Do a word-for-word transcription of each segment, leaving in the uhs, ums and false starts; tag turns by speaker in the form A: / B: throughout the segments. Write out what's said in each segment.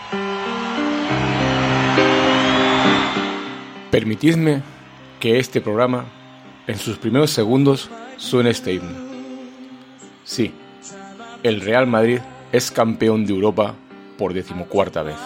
A: Permitidme que este programa, en sus primeros segundos, suene este himno. Sí, el Real Madrid es campeón de Europa por decimocuarta vez.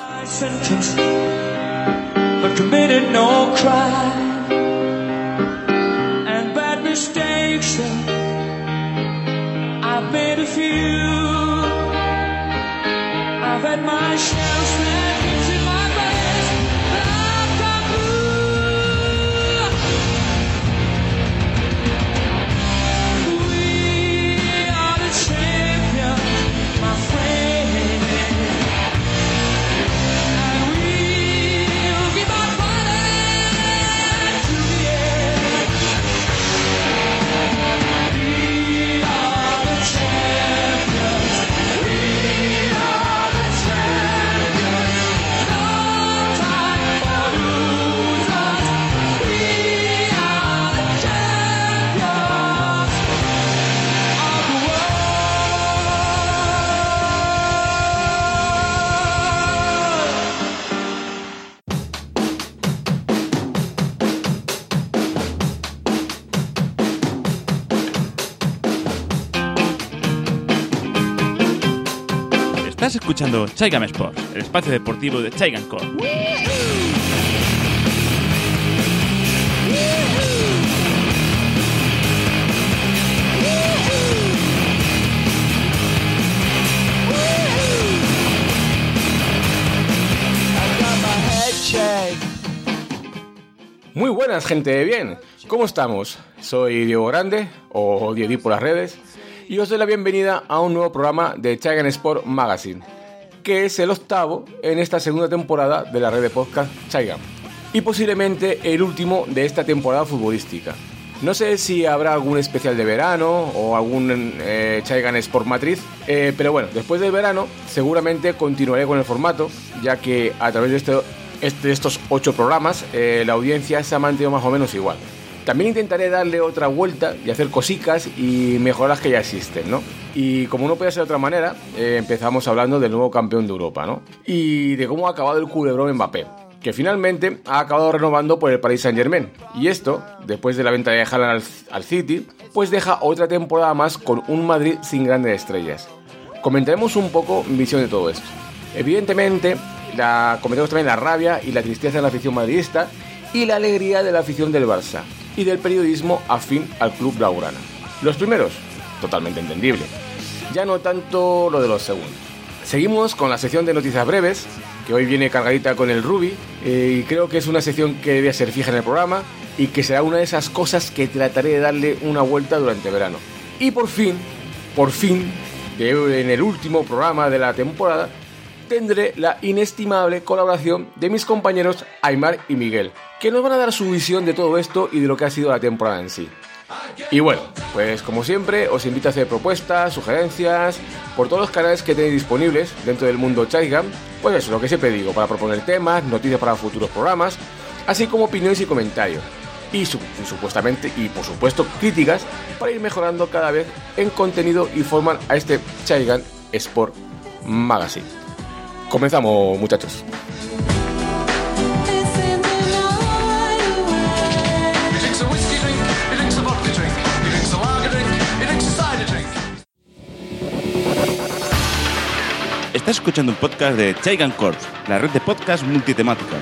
B: Estás escuchando Chaigam Sports, el espacio deportivo de Chaigam Corp.
A: Muy buenas, gente de bien. ¿Cómo estamos? Soy Diego Grande, o Diedi por las redes, y os doy la bienvenida a un nuevo programa de Chaigam Sport Magazine, que es el octavo en esta segunda temporada de la red de podcast Chaigam, y posiblemente el último de esta temporada futbolística. No sé si habrá algún especial de verano o algún eh, Chaigam Sport Matriz, eh, pero bueno, después del verano seguramente continuaré con el formato, ya que a través de este, este, estos ocho programas eh, la audiencia se ha mantenido más o menos igual. También intentaré darle otra vuelta y hacer cositas y mejorar las que ya existen, ¿no? Y como no puede ser de otra manera, eh, empezamos hablando del nuevo campeón de Europa, ¿no? Y de cómo ha acabado el culebrón Mbappé, que finalmente ha acabado renovando por el Paris Saint-Germain. Y esto, después de la venta de Haaland al, al City, pues deja otra temporada más con un Madrid sin grandes estrellas. Comentaremos un poco mi visión de todo esto. Evidentemente, la, comentaremos también la rabia y la tristeza de la afición madridista y la alegría de la afición del Barça y del periodismo afín al club blaugrana. Los primeros, totalmente entendible. Ya no tanto lo de los segundos. Seguimos con la sección de noticias breves, que hoy viene cargadita con el Rubi, eh, y creo que es una sección que debe ser fija en el programa y que será una de esas cosas que trataré de darle una vuelta durante el verano. Y por fin, por fin, de, en el último programa de la temporada, tendré la inestimable colaboración de mis compañeros Aymar y Miguel, que nos van a dar su visión de todo esto y de lo que ha sido la temporada en sí. Y bueno, pues como siempre os invito a hacer propuestas, sugerencias por todos los canales que tenéis disponibles dentro del mundo Chaigam, pues eso, lo que siempre digo, para proponer temas, noticias para futuros programas, así como opiniones y comentarios, y, su- y supuestamente y por supuesto críticas para ir mejorando cada vez en contenido y forma a este Chaigam Sport Magazine. Comenzamos, muchachos.
B: Estás escuchando un podcast de Chaigam Corp, la red de podcast multitemática.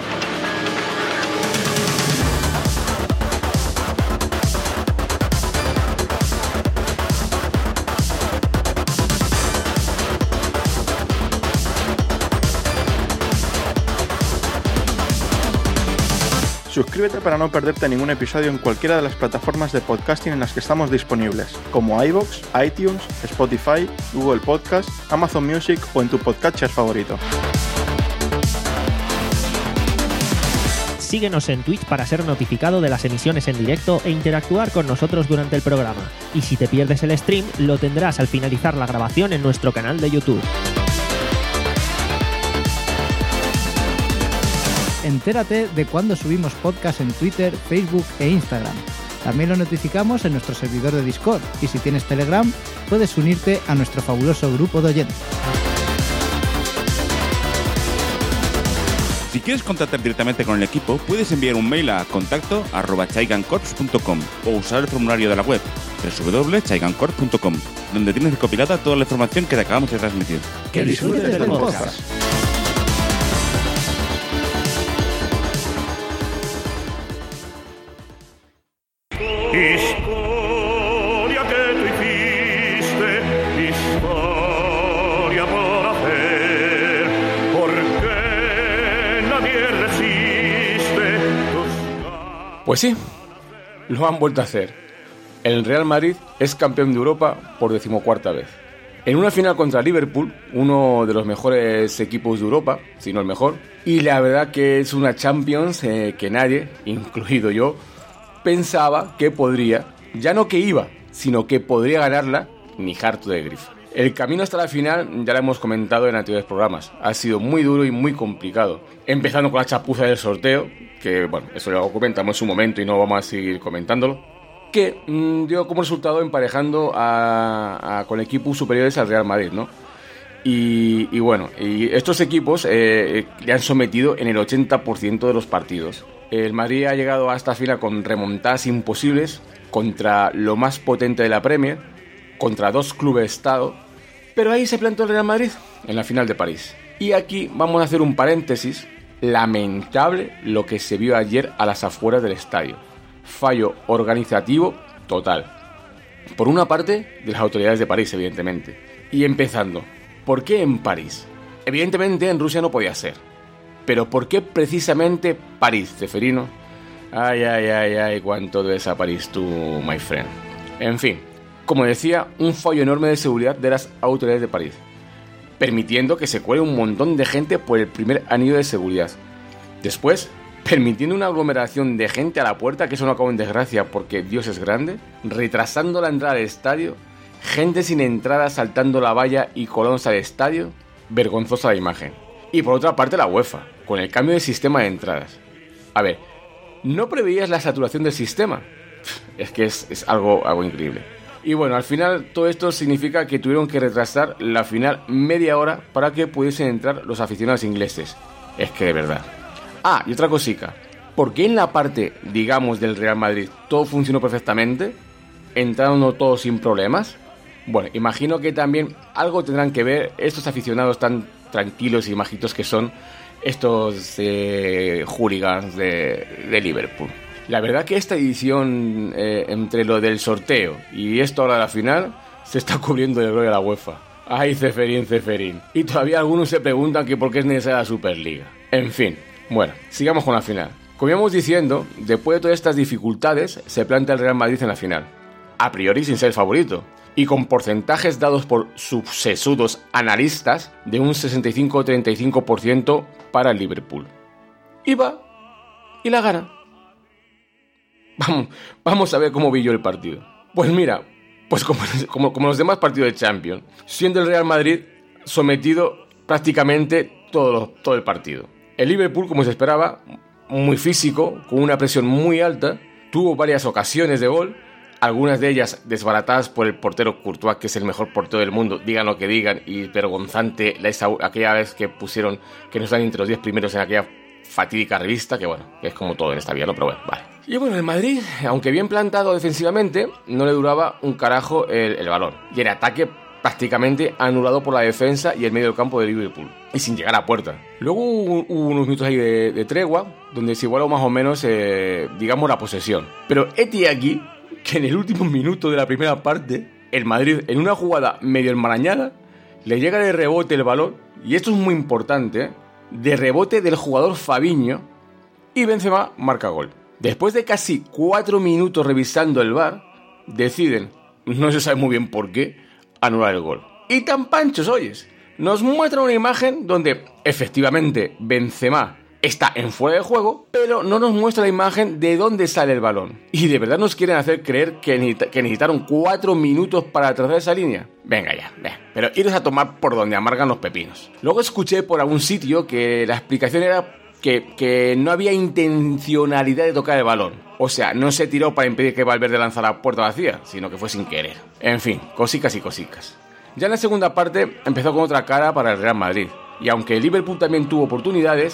C: Suscríbete para no perderte ningún episodio en cualquiera de las plataformas de podcasting en las que estamos disponibles, como iVoox, iTunes, Spotify, Google Podcast, Amazon Music o en tu podcatcher favorito.
D: Síguenos en Twitch para ser notificado de las emisiones en directo e interactuar con nosotros durante el programa. Y si te pierdes el stream, lo tendrás al finalizar la grabación en nuestro canal de YouTube.
E: Entérate de cuando subimos podcast en Twitter, Facebook e Instagram. También lo notificamos en nuestro servidor de Discord y si tienes Telegram, puedes unirte a nuestro fabuloso grupo de oyentes.
B: Si quieres contactar directamente con el equipo, puedes enviar un mail a contacto arroba chaigancorps punto com o usar el formulario de la web doble u doble u doble u punto chaigancorps punto com, donde tienes recopilada toda la información que te acabamos de transmitir.
D: Que disfrutes del podcast.
F: Historia que tú hiciste, historia por hacer, porque nadie resiste tus...
A: Pues sí, lo han vuelto a hacer. El Real Madrid es campeón de Europa por decimocuarta vez. En una final contra Liverpool, uno de los mejores equipos de Europa, si no el mejor, y la verdad que es una Champions eh, que nadie, incluido yo, pensaba que podría, ya no que iba, sino que podría ganarla ni harto de grifo. El camino hasta la final ya lo hemos comentado en anteriores programas. Ha sido muy duro y muy complicado. Empezando con la chapuza del sorteo, que bueno, eso ya lo comentamos en su momento y no vamos a seguir comentándolo, que mmm, dio como resultado emparejando a, a, con equipos superiores al Real Madrid, ¿no? Y, y bueno, y estos equipos eh, le han sometido en el ochenta por ciento de los partidos. El Madrid ha llegado a esta final con remontadas imposibles contra lo más potente de la Premier, contra dos clubes de Estado, pero ahí se plantó el Real Madrid en la final de París. Y aquí vamos a hacer un paréntesis. Lamentable lo que se vio ayer a las afueras del estadio. Fallo organizativo total. Por una parte, de las autoridades de París, evidentemente. Y empezando, ¿por qué en París? Evidentemente en Rusia no podía ser. Pero ¿por qué precisamente París, Ceferino? Ay, ay, ay, ay, cuánto debes a París tú, my friend. En fin, como decía, un fallo enorme de seguridad de las autoridades de París, permitiendo que se cuele un montón de gente por el primer anillo de seguridad. Después, permitiendo una aglomeración de gente a la puerta, que eso no acabó en desgracia porque Dios es grande, retrasando la entrada al estadio, gente sin entrada saltando la valla y colándose al estadio, vergonzosa la imagen. Y por otra parte la UEFA, con el cambio de sistema de entradas. A ver, ¿no preveías la saturación del sistema? Es que es, es algo, algo increíble. Y bueno, al final todo esto significa que tuvieron que retrasar la final media hora para que pudiesen entrar los aficionados ingleses. Es que de verdad. Ah, y otra cosica. ¿Por qué en la parte, digamos, del Real Madrid todo funcionó perfectamente? ¿Entraron todos sin problemas? Bueno, imagino que también algo tendrán que ver estos aficionados tan tranquilos y majitos que son estos eh, hooligans de, de Liverpool. La verdad que esta edición, eh, entre lo del sorteo y esto ahora de la final, se está cubriendo de gloria a la UEFA. Ay, Ceferín, Ceferín. Y todavía algunos se preguntan que por qué es necesaria la Superliga. En fin, bueno, sigamos con la final. Como íbamos diciendo, después de todas estas dificultades, se planta el Real Madrid en la final. A priori sin ser el favorito. Y con porcentajes dados por subsesudos analistas de un sesenta y cinco a treinta y cinco por ciento para el Liverpool. Y va, y la gana. Vamos, vamos a ver cómo vi yo el partido. Pues mira, pues como, como, como los demás partidos de Champions, siendo el Real Madrid sometido prácticamente todo, todo el partido. El Liverpool, como se esperaba, muy físico, con una presión muy alta, tuvo varias ocasiones de gol, algunas de ellas desbaratadas por el portero Courtois, que es el mejor portero del mundo, digan lo que digan, y vergonzante la esa, aquella vez que pusieron que no están entre los diez primeros en aquella fatídica revista, que bueno, es como todo en esta vida, ¿no? Pero bueno, vale. Y bueno, el Madrid, aunque bien plantado defensivamente, no le duraba un carajo el, el balón, y el ataque prácticamente anulado por la defensa y el medio del campo de Liverpool, y sin llegar a puerta. Luego hubo, hubo unos minutos ahí de, de tregua, donde se igualó más o menos, eh, digamos, la posesión. Pero hete aquí que en el último minuto de la primera parte, el Madrid, en una jugada medio enmarañada, le llega de rebote el balón, y esto es muy importante, ¿eh? de rebote del jugador Fabinho, y Benzema marca gol. Después de casi cuatro minutos revisando el V A R, deciden, no se sabe muy bien por qué, anular el gol. Y tan panchos oyes, nos muestran una imagen donde efectivamente Benzema está en fuera de juego, pero no nos muestra la imagen de dónde sale el balón. Y de verdad nos quieren hacer creer que, necesita, que necesitaron cuatro minutos para trazar esa línea. Venga ya, venga. Pero iros a tomar por donde amargan los pepinos. Luego escuché por algún sitio que la explicación era que, que no había intencionalidad de tocar el balón. O sea, no se tiró para impedir que Valverde lanzara a puerta vacía, sino que fue sin querer. En fin, cosicas y cosicas. Ya en la segunda parte empezó con otra cara para el Real Madrid. Y aunque el Liverpool también tuvo oportunidades,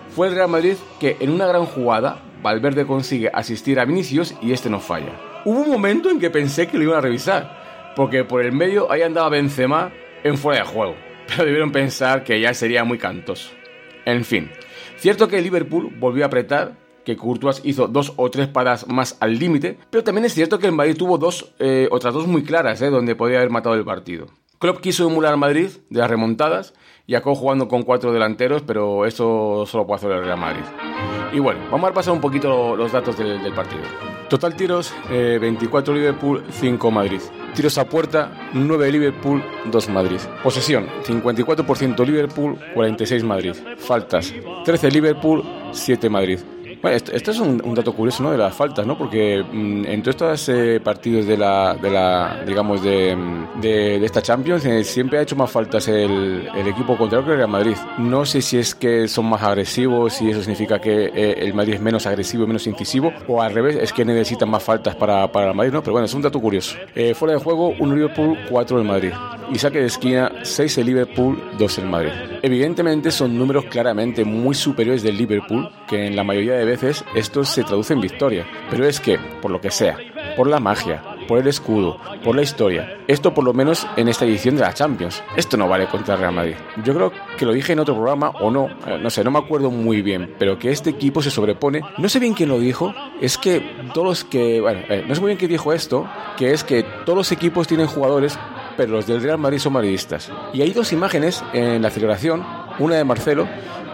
A: fue el Real Madrid que en una gran jugada Valverde consigue asistir a Vinicius y este no falla. Hubo un momento en que pensé que lo iban a revisar, porque por el medio ahí andaba Benzema en fuera de juego, pero debieron pensar que ya sería muy cantoso. En fin, cierto que el Liverpool volvió a apretar, que Courtois hizo dos o tres paradas más al límite, pero también es cierto que el Madrid tuvo dos, eh, otras dos muy claras, eh, donde podía haber matado el partido. Klopp quiso emular al Madrid de las remontadas y acabó jugando con cuatro delanteros, pero eso solo puede hacer el Real Madrid. Y bueno, vamos a repasar un poquito los datos del, del partido. Total tiros, eh, veinticuatro Liverpool, cinco Madrid. Tiros a puerta, nueve Liverpool, dos Madrid. Posesión, cincuenta y cuatro por ciento Liverpool, cuarenta y seis Madrid. Faltas, trece Liverpool, siete Madrid. Bueno, esto, esto es un, un dato curioso, ¿no? De las faltas, ¿no? Porque mmm, en todos estos eh, partidos de la, de la, digamos, de, de, de esta Champions, eh, siempre ha hecho más faltas el, el equipo contrario que el Real Madrid. No sé si es que son más agresivos y eso significa que eh, el Madrid es menos agresivo y menos incisivo, o al revés, es que necesitan más faltas para, para el Madrid, ¿no? Pero bueno, es un dato curioso. Eh, fuera de juego, un Liverpool, cuatro el Madrid. Y saque de esquina, seis el Liverpool, dos el Madrid. Evidentemente son números claramente muy superiores del Liverpool, que en la mayoría de veces esto se traduce en victoria. Pero es que, por lo que sea, por la magia, por el escudo, por la historia, esto por lo menos en esta edición de la Champions, esto no vale contra el Real Madrid. Yo creo que lo dije en otro programa o no, eh, no sé, no me acuerdo muy bien, pero que este equipo se sobrepone. No sé bien quién lo dijo, es que todos los que, bueno, eh, no sé muy bien quién dijo esto, que es que todos los equipos tienen jugadores, pero los del Real Madrid son madridistas. Y hay dos imágenes en la celebración, una de Marcelo,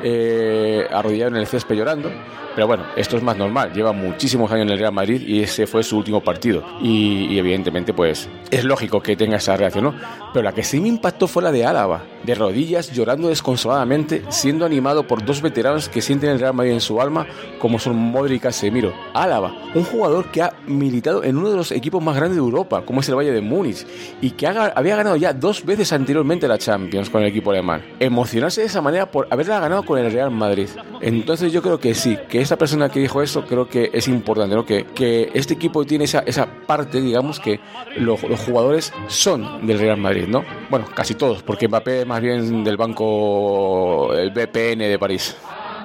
A: eh, arrodillado en el césped llorando, pero bueno, esto es más normal, lleva muchísimos años en el Real Madrid y ese fue su último partido y, y evidentemente pues es lógico que tenga esa reacción, ¿no? Pero la que sí me impactó fue la de Álava, de rodillas, llorando desconsoladamente, siendo animado por dos veteranos que sienten el Real Madrid en su alma, como son Modric y Casemiro. Álava, un jugador que ha militado en uno de los equipos más grandes de Europa, como es el Bayern de Múnich, y que ha, había ganado ya dos veces anteriormente la Champions con el equipo alemán. Emocionarse de esa manera por haberla ganado con el Real Madrid. Entonces yo creo que sí, que esa persona que dijo eso creo que es importante, ¿no? Que, que este equipo tiene esa, esa parte, digamos, que lo, los jugadores son del Real Madrid, ¿no? Bueno, casi todos, porque Mbappé más bien del banco, el B P N de París.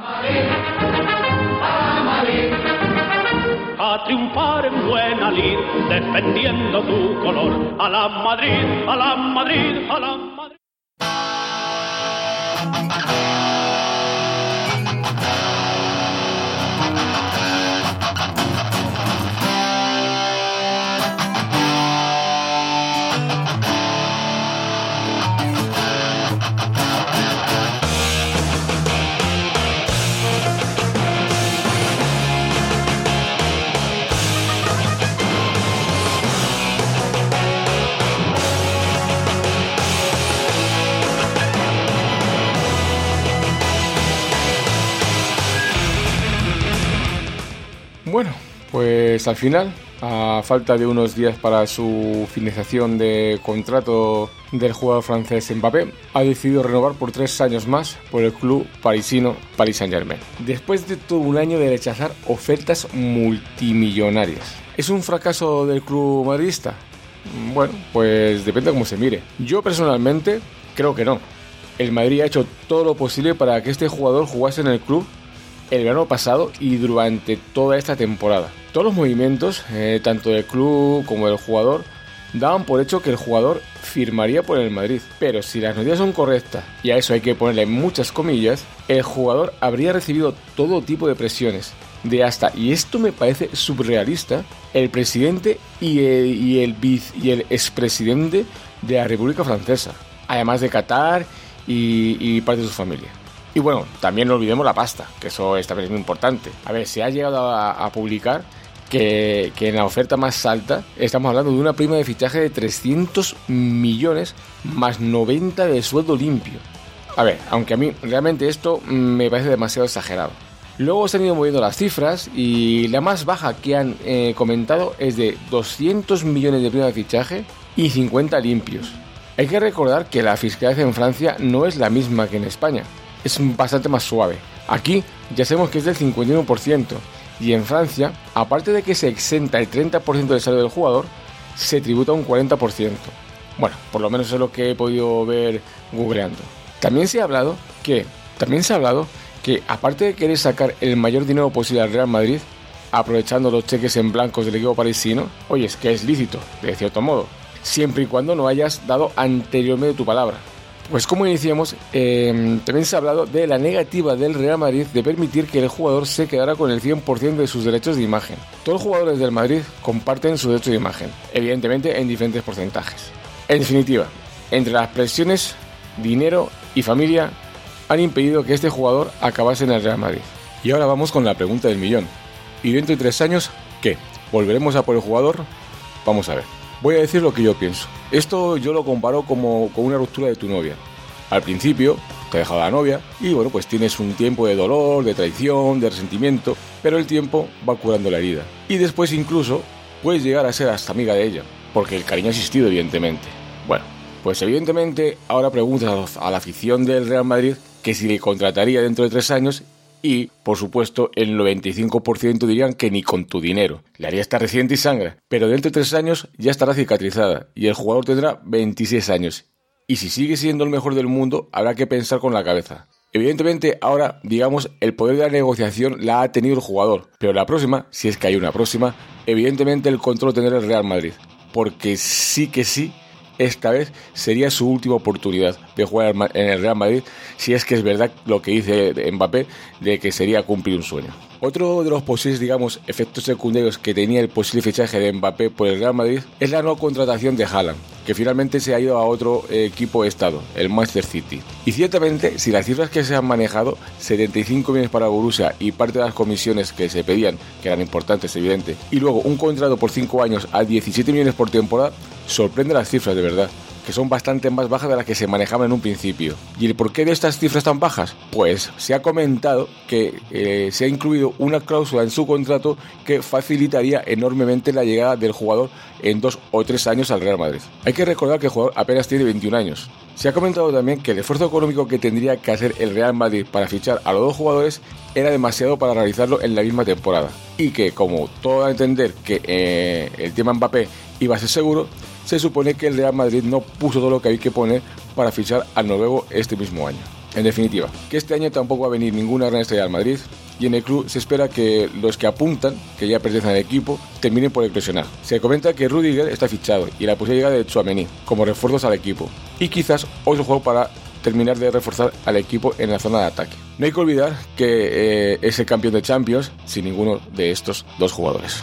F: A triunfar en buena lid, defendiendo tu color. A la Madrid, a la Madrid, a la Madrid.
A: Bueno, pues al final, a falta de unos días para su finalización de contrato del jugador francés Mbappé, ha decidido renovar por tres años más por el club parisino Paris Saint-Germain, después de todo un año de rechazar ofertas multimillonarias. ¿Es un fracaso del club madridista? Bueno, pues depende de cómo se mire. Yo personalmente creo que no. El Madrid ha hecho todo lo posible para que este jugador jugase en el club el verano pasado y durante toda esta temporada. Todos los movimientos, eh, tanto del club como del jugador, daban por hecho que el jugador firmaría por el Madrid. Pero si las noticias son correctas, y a eso hay que ponerle muchas comillas, el jugador habría recibido todo tipo de presiones, de hasta, y esto me parece surrealista, el presidente y el, y el, vice, y el expresidente de la República Francesa, además de Qatar y, y parte de su familia. Y bueno, también no olvidemos la pasta, que eso es también muy importante. A ver, se ha llegado a, a publicar que, que en la oferta más alta estamos hablando de una prima de fichaje de trescientos millones más noventa de sueldo limpio. A ver, aunque a mí realmente esto me parece demasiado exagerado. Luego se han ido moviendo las cifras y la más baja que han eh, comentado es de doscientos millones de prima de fichaje y cincuenta limpios. Hay que recordar que la fiscalidad en Francia no es la misma que en España. Es bastante más suave. Aquí ya sabemos que es del cincuenta y uno por ciento y en Francia, aparte de que se exenta el treinta por ciento del salario del jugador, se tributa un cuarenta por ciento. Bueno, por lo menos es lo que he podido ver googleando. También se ha hablado que, también se ha hablado que que aparte de querer sacar el mayor dinero posible al Real Madrid, aprovechando los cheques en blancos del equipo parisino, oye, es que es lícito, de cierto modo, siempre y cuando no hayas dado anteriormente tu palabra. Pues como iniciamos, eh, también se ha hablado de la negativa del Real Madrid de permitir que el jugador se quedara con el cien por ciento de sus derechos de imagen. Todos los jugadores del Madrid comparten sus derechos de imagen, evidentemente en diferentes porcentajes. En definitiva, entre las presiones, dinero y familia han impedido que este jugador acabase en el Real Madrid. Y ahora vamos con la pregunta del millón. ¿Y dentro de tres años qué? ¿Volveremos a por el jugador? Vamos a ver. Voy a decir lo que yo pienso. Esto yo lo comparo como con una ruptura de tu novia. Al principio te ha dejado la novia y bueno, pues tienes un tiempo de dolor, de traición, de resentimiento, pero el tiempo va curando la herida. Y después incluso puedes llegar a ser hasta amiga de ella, porque el cariño ha existido evidentemente. Bueno, pues evidentemente ahora preguntas a la afición del Real Madrid que si le contrataría dentro de tres años y, por supuesto, el noventa y cinco por ciento dirían que ni con tu dinero. Le haría estar reciente y sangre, pero dentro de tres años ya estará cicatrizada y el jugador tendrá veintiséis años. Y si sigue siendo el mejor del mundo, habrá que pensar con la cabeza. Evidentemente, ahora, digamos, el poder de la negociación la ha tenido el jugador, pero la próxima, si es que hay una próxima, evidentemente el control tendrá el Real Madrid, porque sí que sí, esta vez sería su última oportunidad de jugar en el Real Madrid, si es que es verdad lo que dice Mbappé de que sería cumplir un sueño. Otro de los posibles, digamos, efectos secundarios que tenía el posible fichaje de Mbappé por el Real Madrid es la no contratación de Haaland, que finalmente se ha ido a otro equipo de estado, el Manchester City. Y ciertamente, si las cifras que se han manejado, setenta y cinco millones para Borussia y parte de las comisiones que se pedían, que eran importantes, evidente, y luego un contrato por cinco años a diecisiete millones por temporada, sorprende las cifras de verdad, que son bastante más bajas de las que se manejaban en un principio. ¿Y el porqué de estas cifras tan bajas? Pues se ha comentado que eh, se ha incluido una cláusula en su contrato que facilitaría enormemente la llegada del jugador en dos o tres años al Real Madrid. Hay que recordar que el jugador apenas tiene veintiún años. Se ha comentado también que el esfuerzo económico que tendría que hacer el Real Madrid para fichar a los dos jugadores era demasiado para realizarlo en la misma temporada. Y que, como todo da a entender que eh, el tema Mbappé iba a ser seguro, se supone que el Real Madrid no puso todo lo que hay que poner para fichar al noruego este mismo año. En definitiva, que este año tampoco va a venir ninguna gran estrella al Madrid y en el club se espera que los que apuntan, que ya pertenecen al equipo, terminen por eclosionar. Se comenta que Rudiger está fichado y la posible llegada de Tchouaméni como refuerzos al equipo y quizás otro juego para terminar de reforzar al equipo en la zona de ataque. No hay que olvidar que eh, es el campeón de Champions sin ninguno de estos dos jugadores.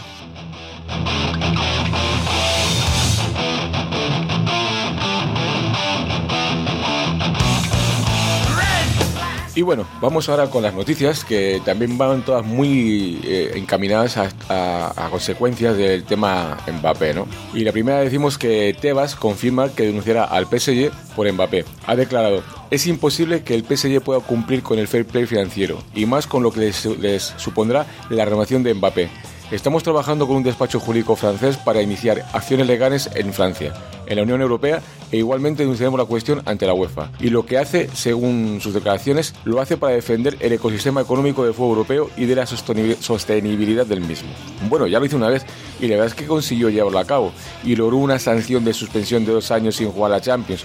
A: Y bueno, vamos ahora con las noticias que también van todas muy eh, encaminadas a, a, a consecuencias del tema Mbappé, ¿no? Y la primera decimos que Tebas confirma que denunciará al P S G por Mbappé. Ha declarado: es imposible que el P S G pueda cumplir con el fair play financiero y más con lo que les, les supondrá la renovación de Mbappé. Estamos trabajando con un despacho jurídico francés para iniciar acciones legales en Francia, en la Unión Europea, e igualmente denunciaremos la cuestión ante la UEFA. Y lo que hace, según sus declaraciones, lo hace para defender el ecosistema económico del fútbol europeo y de la sostenibilidad del mismo. Bueno, ya lo hizo una vez y la verdad es que consiguió llevarlo a cabo y logró una sanción de suspensión de dos años sin jugar a la Champions.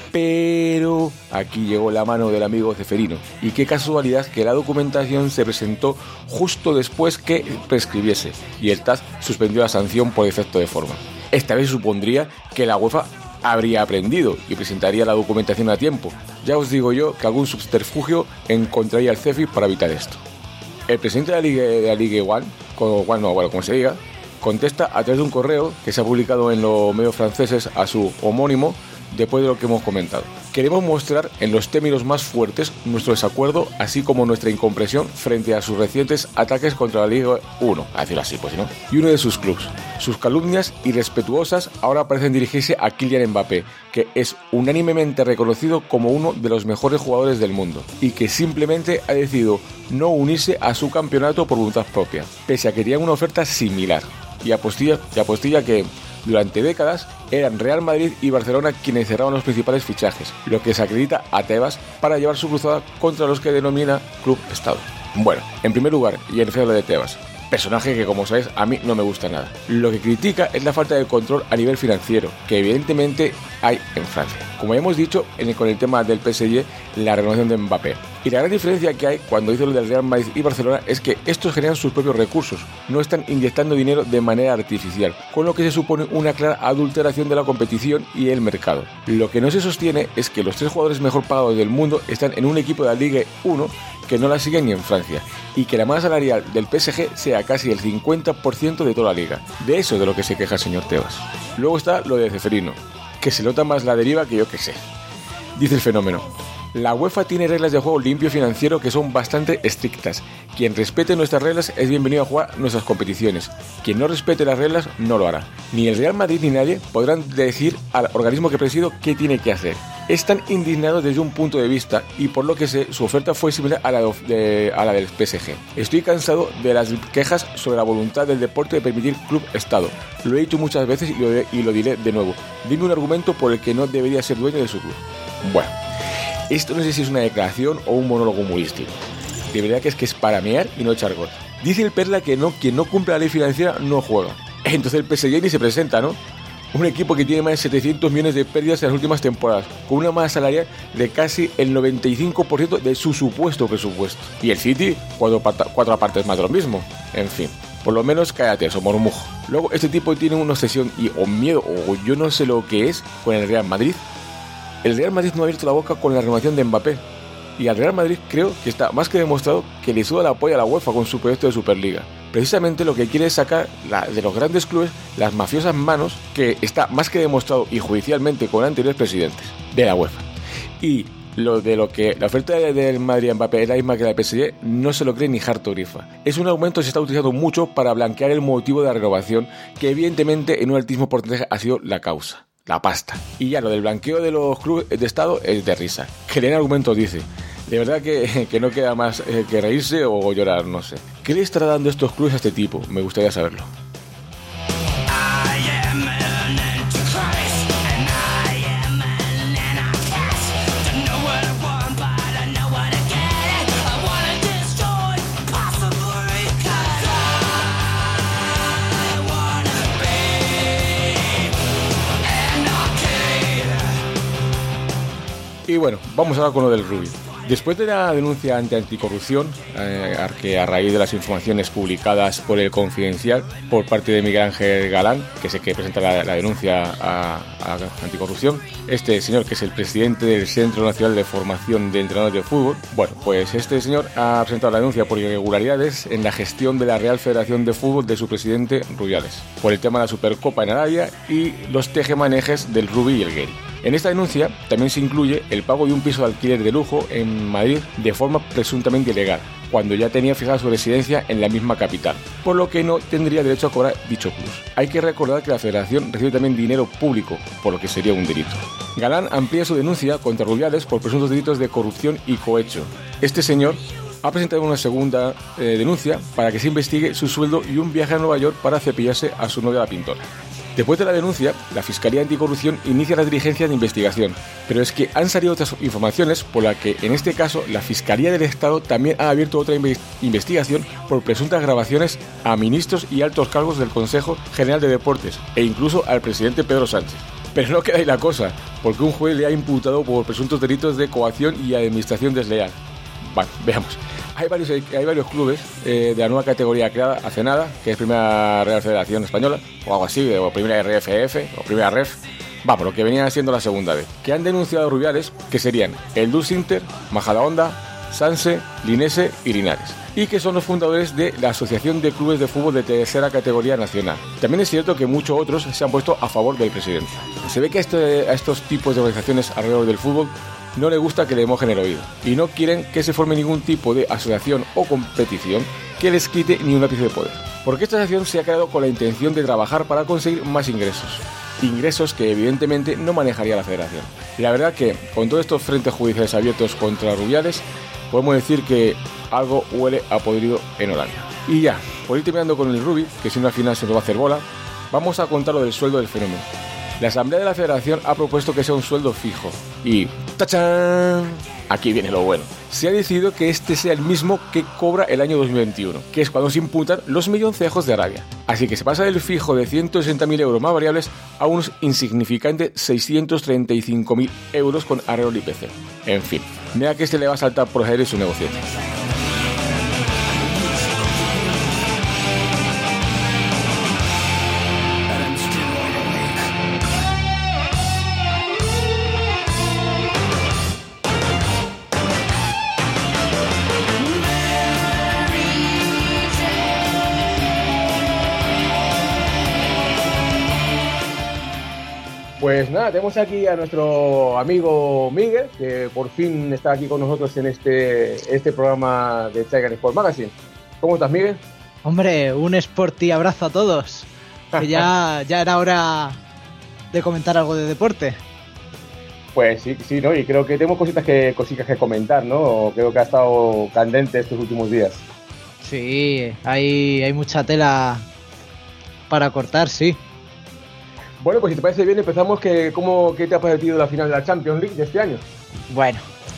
A: Pero aquí llegó la mano del amigo Ceferino. Y qué casualidad que la documentación se presentó justo después que prescribiese y el T A S suspendió la sanción por defecto de forma. Esta vez supondría que la UEFA habría aprendido y presentaría la documentación a tiempo. Ya os digo yo que algún subterfugio encontraría el C E F I para evitar esto. El presidente de la Liga, de la Liga One, como, bueno, bueno, como se diga, contesta a través de un correo que se ha publicado en los medios franceses a su homónimo después de lo que hemos comentado. Queremos mostrar en los términos más fuertes nuestro desacuerdo, así como nuestra incomprensión frente a sus recientes ataques contra la Liga uno, a decirlo así, pues, ¿no? Y uno de sus clubes. Sus calumnias irrespetuosas ahora parecen dirigirse a Kylian Mbappé, que es unánimemente reconocido como uno de los mejores jugadores del mundo y que simplemente ha decidido no unirse a su campeonato por voluntad propia, pese a que tenían una oferta similar. Y apostilla, y apostilla que durante décadas eran Real Madrid y Barcelona quienes cerraban los principales fichajes, lo que se acredita a Tebas para llevar su cruzada contra los que denomina Club Estado. Bueno, en primer lugar, y en feo de Tebas, personaje que, como sabéis, a mí no me gusta nada. Lo que critica es la falta de control a nivel financiero, que evidentemente hay en Francia. Como hemos dicho en el, con el tema del P S G, la renovación de Mbappé. Y la gran diferencia que hay cuando hizo lo del Real Madrid y Barcelona es que estos generan sus propios recursos, no están inyectando dinero de manera artificial, con lo que se supone una clara adulteración de la competición y el mercado. Lo que no se sostiene es que los tres jugadores mejor pagados del mundo están en un equipo de la Ligue uno que no la sigue ni en Francia, y que la masa salarial del P S G sea casi el cincuenta por ciento de toda la liga. De eso es de lo que se queja el señor Tebas. Luego está lo de Ceferino, que se nota más la deriva que yo que sé. Dice el fenómeno: la UEFA tiene reglas de juego limpio financiero que son bastante estrictas. Quien respete nuestras reglas es bienvenido a jugar nuestras competiciones. Quien no respete las reglas no lo hará. Ni el Real Madrid ni nadie podrán decir al organismo que presido qué tiene que hacer. Están indignados desde un punto de vista y por lo que sé su oferta fue similar a la, de, a la del P S G. Estoy cansado de las quejas sobre la voluntad del deporte de permitir club-estado. Lo he dicho muchas veces y lo, y lo diré de nuevo. Dime un argumento por el que no debería ser dueño de su club. Bueno, esto no sé si es una declaración o un monólogo humorístico. De verdad que es que es para mear y no echar gol. Dice el Perla que no, quien no cumple la ley financiera no juega. Entonces el P S G ni se presenta, ¿no? Un equipo que tiene más de setecientos millones de pérdidas en las últimas temporadas, con una masa salarial de casi el noventa y cinco por ciento de su supuesto presupuesto. Y el City, cuatro, pata, cuatro partes más de lo mismo. En fin, por lo menos cállate, eso, mormujo. Luego, este tipo tiene una obsesión y o miedo, o yo no sé lo que es, con el Real Madrid. El Real Madrid no ha abierto la boca con la renovación de Mbappé. Y al Real Madrid creo que está más que demostrado que le suda el apoyo a la UEFA con su proyecto de Superliga. Precisamente lo que quiere es sacar la, de los grandes clubes las mafiosas manos, que está más que demostrado y judicialmente con anteriores presidentes de la UEFA. Y lo de lo que la oferta del Madrid a Mbappé es la misma que la del P S G, no se lo cree ni harto Grifa. Es un argumento que se está utilizando mucho para blanquear el motivo de la renovación, que evidentemente en un altísimo porcentaje ha sido la causa. La pasta. Y ya lo del blanqueo de los clubes de Estado es de risa. Que en argumentos dice: de verdad que, que no queda más eh, que reírse o llorar, no sé. ¿Qué le estará dando estos clubes a este tipo? Me gustaría saberlo. Y bueno, vamos ahora con lo del Rubi. Después de la denuncia ante anticorrupción, eh, que a raíz de las informaciones publicadas por el Confidencial por parte de Miguel Ángel Galán, que es el que presenta la, la denuncia a, a anticorrupción, este señor, que es el presidente del Centro Nacional de Formación de Entrenadores de Fútbol, bueno, pues este señor ha presentado la denuncia por irregularidades en la gestión de la Real Federación de Fútbol de su presidente Rubiales, por el tema de la Supercopa en Arabia y los tejemanejes del Rubi y el Gueri. En esta denuncia también se incluye el pago de un piso de alquiler de lujo en Madrid de forma presuntamente ilegal, cuando ya tenía fijada su residencia en la misma capital, por lo que no tendría derecho a cobrar dicho plus. Hay que recordar que la Federación recibe también dinero público, por lo que sería un delito. Galán amplía su denuncia contra Rubiales por presuntos delitos de corrupción y cohecho. Este señor ha presentado una segunda eh, denuncia para que se investigue su sueldo y un viaje a Nueva York para cepillarse a su novia la pintora. Después de la denuncia, la Fiscalía Anticorrupción inicia las diligencias de investigación, pero es que han salido otras informaciones por las que, en este caso, la Fiscalía del Estado también ha abierto otra investigación por presuntas grabaciones a ministros y altos cargos del Consejo General de Deportes e incluso al presidente Pedro Sánchez. Pero no queda ahí la cosa, porque un juez le ha imputado por presuntos delitos de coacción y administración desleal. Bueno, veamos. Hay varios, hay varios clubes eh, de la nueva categoría creada hace nada, que es Primera Real Federación Española, o algo así, o Primera R F F, o Primera Ref, vamos, lo que venía siendo la segunda vez, que han denunciado a Rubiales, que serían el Dus Inter, Majadahonda, Sanse, Linense y Linares, y que son los fundadores de la Asociación de Clubes de Fútbol de Tercera Categoría Nacional. También es cierto que muchos otros se han puesto a favor del presidente. Se ve que a, este, a estos tipos de organizaciones alrededor del fútbol no le gusta que le mojen el oído y no quieren que se forme ningún tipo de asociación o competición que les quite ni un ápice de poder, porque esta asociación se ha creado con la intención de trabajar para conseguir más ingresos, ingresos que evidentemente no manejaría la federación. Y la verdad que con todos estos frentes judiciales abiertos contra Rubiales, podemos decir que algo huele a podrido en Holanda. Y ya, por ir terminando con el Rubi, que si no al final se nos va a hacer bola, vamos a contar lo del sueldo del fenómeno. La Asamblea de la Federación ha propuesto que sea un sueldo fijo y, ¡Tachán! Aquí viene lo bueno. Se ha decidido que este sea el mismo que cobra el año dos mil veintiuno, que es cuando se imputan los milloncejos de Arabia. Así que se pasa del fijo de ciento sesenta mil euros más variables a unos insignificantes seiscientos treinta y cinco mil euros con arreglo al I P C. En fin, mira que se le va a saltar por los aires su negociación. Pues nada, tenemos aquí a nuestro amigo Miguel, que por fin está aquí con nosotros en este, este programa de Chaigan Sport Magazine. ¿Cómo estás, Miguel?
G: Hombre, un sporty abrazo a todos. Que ya, ya era hora de comentar algo de deporte.
A: Pues sí, sí, ¿no? Y creo que tenemos cositas que, cositas que comentar, ¿no? Creo que ha estado candente estos últimos días.
G: Sí, hay, hay mucha tela para cortar, sí.
A: Bueno, pues si te parece bien, empezamos. Que, ¿cómo, ¿Qué te ha parecido la final de la Champions League de este año?
G: Bueno,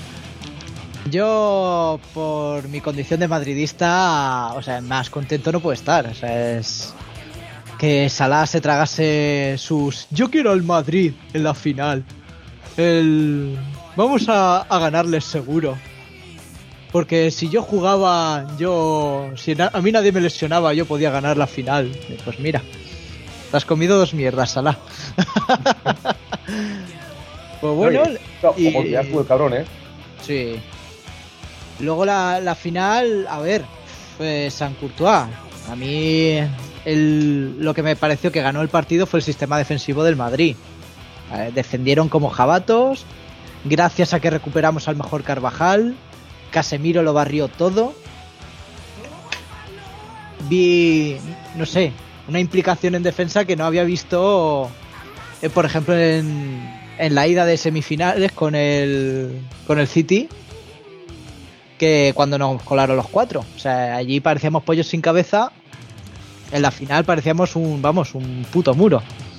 G: yo por mi condición de madridista, o sea, más contento no puedo estar. O sea, es que Salah se tragase sus "yo quiero al Madrid en la final", el "vamos a, a ganarles seguro", porque si yo jugaba, yo si na- a mí nadie me lesionaba, yo podía ganar la final. Pues mira, te has comido dos mierdas, Salah. Pues bueno,
A: Oye, no,
G: y,
A: como ya estuvo el cabrón, ¿eh?
G: sí. Luego la, la final, a ver, pues San Courtois. A mí el, lo que me pareció que ganó el partido fue el sistema defensivo del Madrid. Eh, defendieron como jabatos, gracias a que recuperamos al mejor Carvajal. Casemiro lo barrió todo. Vi, no sé, una implicación en defensa que no había visto, eh, por ejemplo, en, en la ida de semifinales con el con el City, que cuando nos colaron los cuatro. O sea, allí parecíamos pollos sin cabeza. En la final parecíamos un, vamos, un puto muro.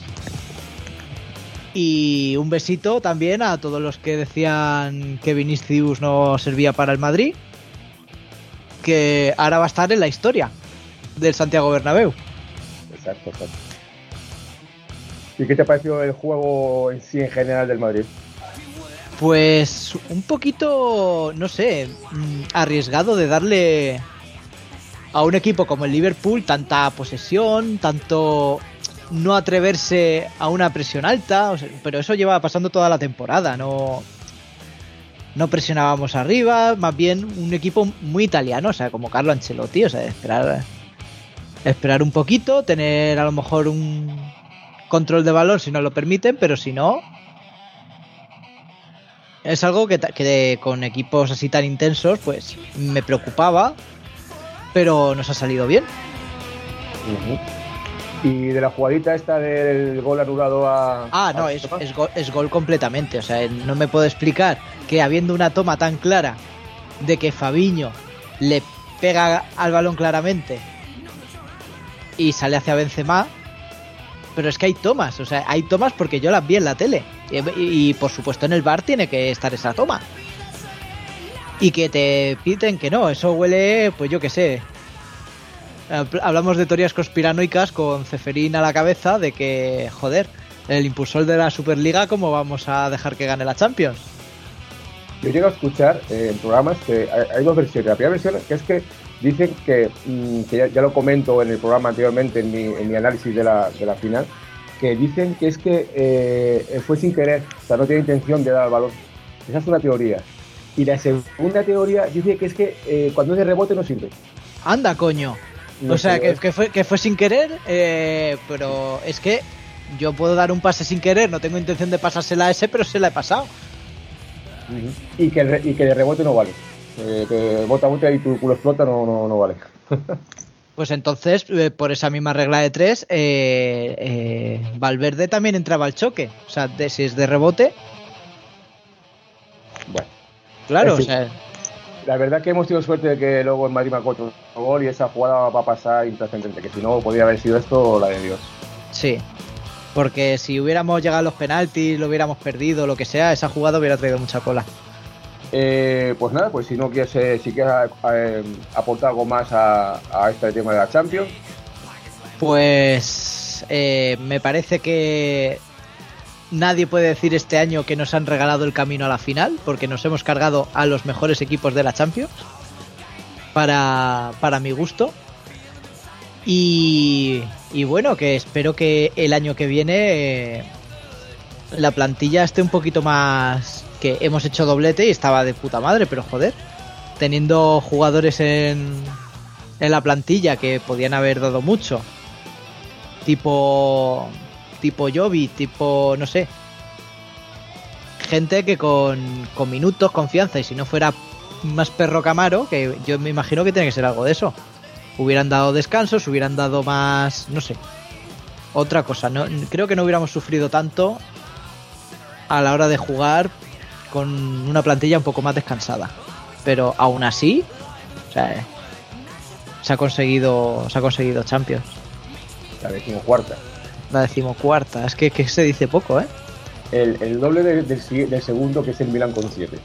G: Y un besito también a todos los que decían que Vinicius no servía para el Madrid, que ahora va a estar en la historia del Santiago Bernabéu.
A: Exacto, exacto. ¿Y qué te pareció el juego en sí en general del Madrid?
G: Pues un poquito, no sé, arriesgado de darle a un equipo como el Liverpool tanta posesión, tanto no atreverse a una presión alta, o sea, pero eso lleva pasando toda la temporada, no no presionábamos arriba, más bien un equipo muy italiano, o sea, como Carlo Ancelotti, o sea, esperar esperar un poquito, tener a lo mejor un control de balón si nos lo permiten, pero si no, es algo que, que con equipos así tan intensos pues me preocupaba, pero nos ha salido bien.
A: Uh-huh. Y de la jugadita esta del gol anulado a...
G: Ah, no,
A: a...
G: es, es, gol, es gol completamente. O sea, no me puedo explicar que habiendo una toma tan clara de que Fabinho le pega al balón claramente y sale hacia Benzema, pero es que hay tomas, o sea, hay tomas porque yo las vi en la tele y, y, y por supuesto en el V A R tiene que estar esa toma. Y que te piten que no, eso huele, pues yo qué sé. Hablamos de teorías conspiranoicas con Ceferín a la cabeza de que, joder, el impulsor de la Superliga, ¿cómo vamos a dejar que gane la Champions?
A: Yo llego a escuchar eh, en programas que hay, hay dos versiones. La primera versión que es que dicen que, mmm, que ya, ya lo comento en el programa anteriormente, en mi, en mi análisis de la, de la final, que dicen que es que eh, fue sin querer, o sea, no tiene intención de dar al balón. Esa es una teoría. Y la segunda teoría dice que es que eh, cuando es de rebote no sirve.
G: Anda, coño. No o sea, sé, que, es... que, fue, que fue sin querer, eh, pero es que yo puedo dar un pase sin querer, no tengo intención de pasársela a ese, pero se la he pasado.
A: Uh-huh. Y, que el, y que de rebote no vale. Eh, que bota bota y tu culo explota no, no, no vale.
G: Pues entonces, eh, por esa misma regla de tres, eh, eh, Valverde también entraba al choque. O sea, de, si es de rebote...
A: Bueno.
G: Claro,
A: es
G: o sea...
A: La verdad que hemos tenido suerte de que luego en Madrid marcó otro gol y esa jugada va a pasar intrascendente, que si no podría haber sido esto la de Dios.
G: Sí. Porque si hubiéramos llegado a los penaltis, lo hubiéramos perdido, lo que sea, esa jugada hubiera traído mucha cola.
A: Eh, pues nada, pues si no quieres, eh, si quieres eh, aportar algo más a, a este tema de la Champions.
G: Pues eh, me parece que nadie puede decir este año que nos han regalado el camino a la final, porque nos hemos cargado a los mejores equipos de la Champions, para, para mi gusto. Y, y bueno, que espero que el año que viene eh, la plantilla esté un poquito más... Que hemos hecho doblete y estaba de puta madre, pero joder, teniendo jugadores en, en la plantilla que podían haber dado mucho, tipo tipo Jovi, tipo no sé, gente que con, con minutos, confianza, y si no fuera más perro Camaro, que yo me imagino que tiene que ser algo de eso, hubieran dado descansos, hubieran dado más, no sé, otra cosa. No, creo que no hubiéramos sufrido tanto a la hora de jugar con una plantilla un poco más descansada, pero aún así, o sea, se ha conseguido, se ha conseguido Champions.
A: La decimocuarta.
G: La decimocuarta, es que, que se dice poco, ¿eh?
A: El, el doble de, del, del segundo, que es el Milan con siete.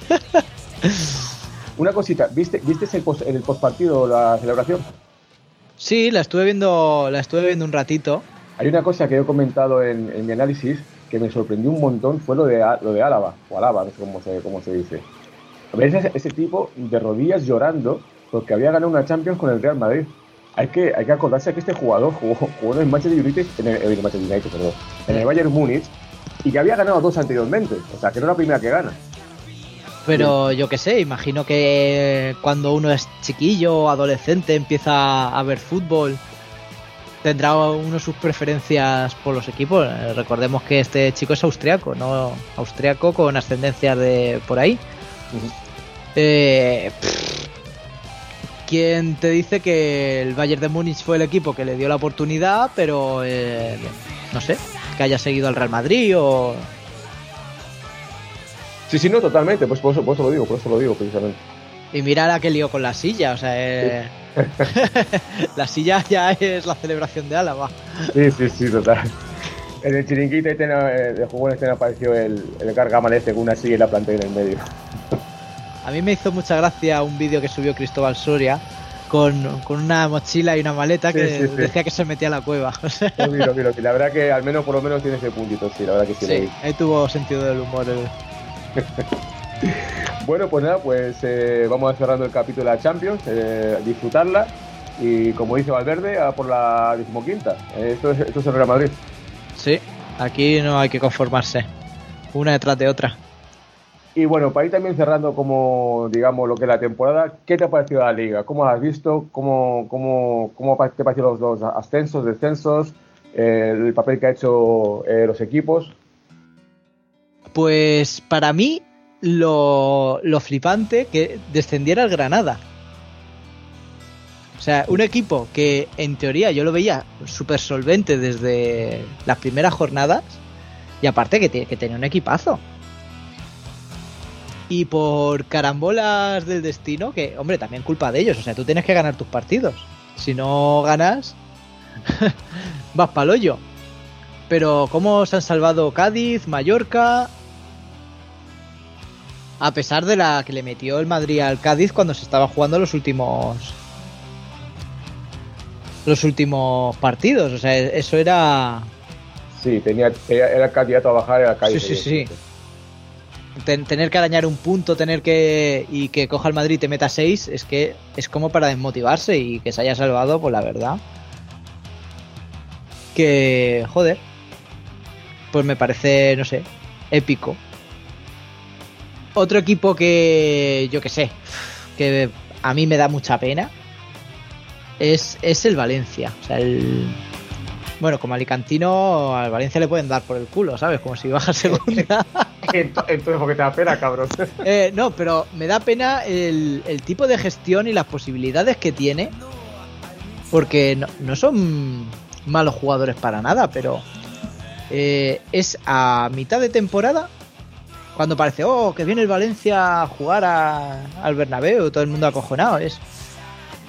A: Una cosita, ¿viste, viste el post, el postpartido, la celebración?
G: Sí, la estuve viendo, la estuve viendo un ratito.
A: Hay una cosa que he comentado en, en mi análisis que me sorprendió un montón, fue lo de lo de Álava, o Álava, no sé cómo se, cómo se dice. A ver, ese, ese tipo de rodillas llorando porque había ganado una Champions con el Real Madrid. Hay que, hay que acordarse que este jugador jugó, jugó en el Manchester United, en el, en el Manchester United, perdón, en el Bayern Múnich, y que había ganado dos anteriormente, o sea, que no es la primera que gana.
G: Pero yo qué sé, imagino que cuando uno es chiquillo, adolescente, empieza a ver fútbol, tendrá uno sus preferencias por los equipos. Recordemos que este chico es austriaco, no austriaco con ascendencia de por ahí. Uh-huh. Eh, ¿Quién te dice que el Bayern de Múnich fue el equipo que le dio la oportunidad, pero eh, no sé, que haya seguido al Real Madrid o...
A: Sí, sí, no, totalmente, pues por eso, por eso lo digo, por eso lo digo precisamente.
G: Y mira la que lió con la silla, o sea, eh... sí. La silla ya es la celebración de Álava.
A: Sí, sí, sí, total. En el chiringuito de juego en escena apareció el, el Gargamel este con una silla y la planté en el medio.
G: A mí me hizo mucha gracia un vídeo que subió Cristóbal Soria con, con una mochila y una maleta que sí, sí, sí. decía que se metía a la cueva.
A: Lo vi, lo vi, lo vi. La verdad que al menos, por lo menos tiene ese puntito, sí, la verdad que sí,
G: sí
A: lo vi.
G: Ahí tuvo sentido del humor. El...
A: Bueno, pues nada, pues eh, vamos a cerrando el capítulo de la Champions, eh, disfrutarla y, como dice Valverde, a por la decimoquinta. Eh, esto, es, esto es el Real Madrid.
G: Sí, aquí no hay que conformarse, una detrás de otra.
A: Y bueno, para ir también cerrando, como digamos, lo que es la temporada, ¿qué te ha parecido la Liga? ¿Cómo la has visto? ¿Cómo, cómo, cómo te han parecido los, los ascensos, descensos, eh, el papel que ha hecho eh, los equipos?
G: Pues para mí lo, lo flipante que descendiera el Granada. O sea, un equipo que en teoría yo lo veía súper solvente desde las primeras jornadas, y aparte que, te, que tenía un equipazo. Y por carambolas del destino, que hombre, también culpa de ellos, o sea, tú tienes que ganar tus partidos. Si no ganas, vas pa'l hoyo. Pero cómo se han salvado Cádiz, Mallorca, a pesar de la que le metió el Madrid al Cádiz cuando se estaba jugando los últimos los últimos partidos, o sea, eso era...
A: Sí, tenía, era candidato a bajar, era Cádiz.
G: Sí, sí, sí. Ten, tener que arañar un punto, tener que... y que coja el Madrid y te meta seis, es que es como para desmotivarse, y que se haya salvado, pues la verdad que, joder, pues me parece, no sé, épico. Otro equipo que, yo que sé, que a mí me da mucha pena es, es el Valencia. O sea, el... Bueno, como alicantino, al Valencia le pueden dar por el culo, ¿sabes? Como si baja a segunda.
A: Entonces, ¿por qué te da pena, cabrón?
G: eh, no, pero me da pena el, el tipo de gestión y las posibilidades que tiene. Porque no, no son malos jugadores para nada, pero eh, es a mitad de temporada cuando parece, oh, que viene el Valencia a jugar a, al Bernabéu, todo el mundo acojonado. Es...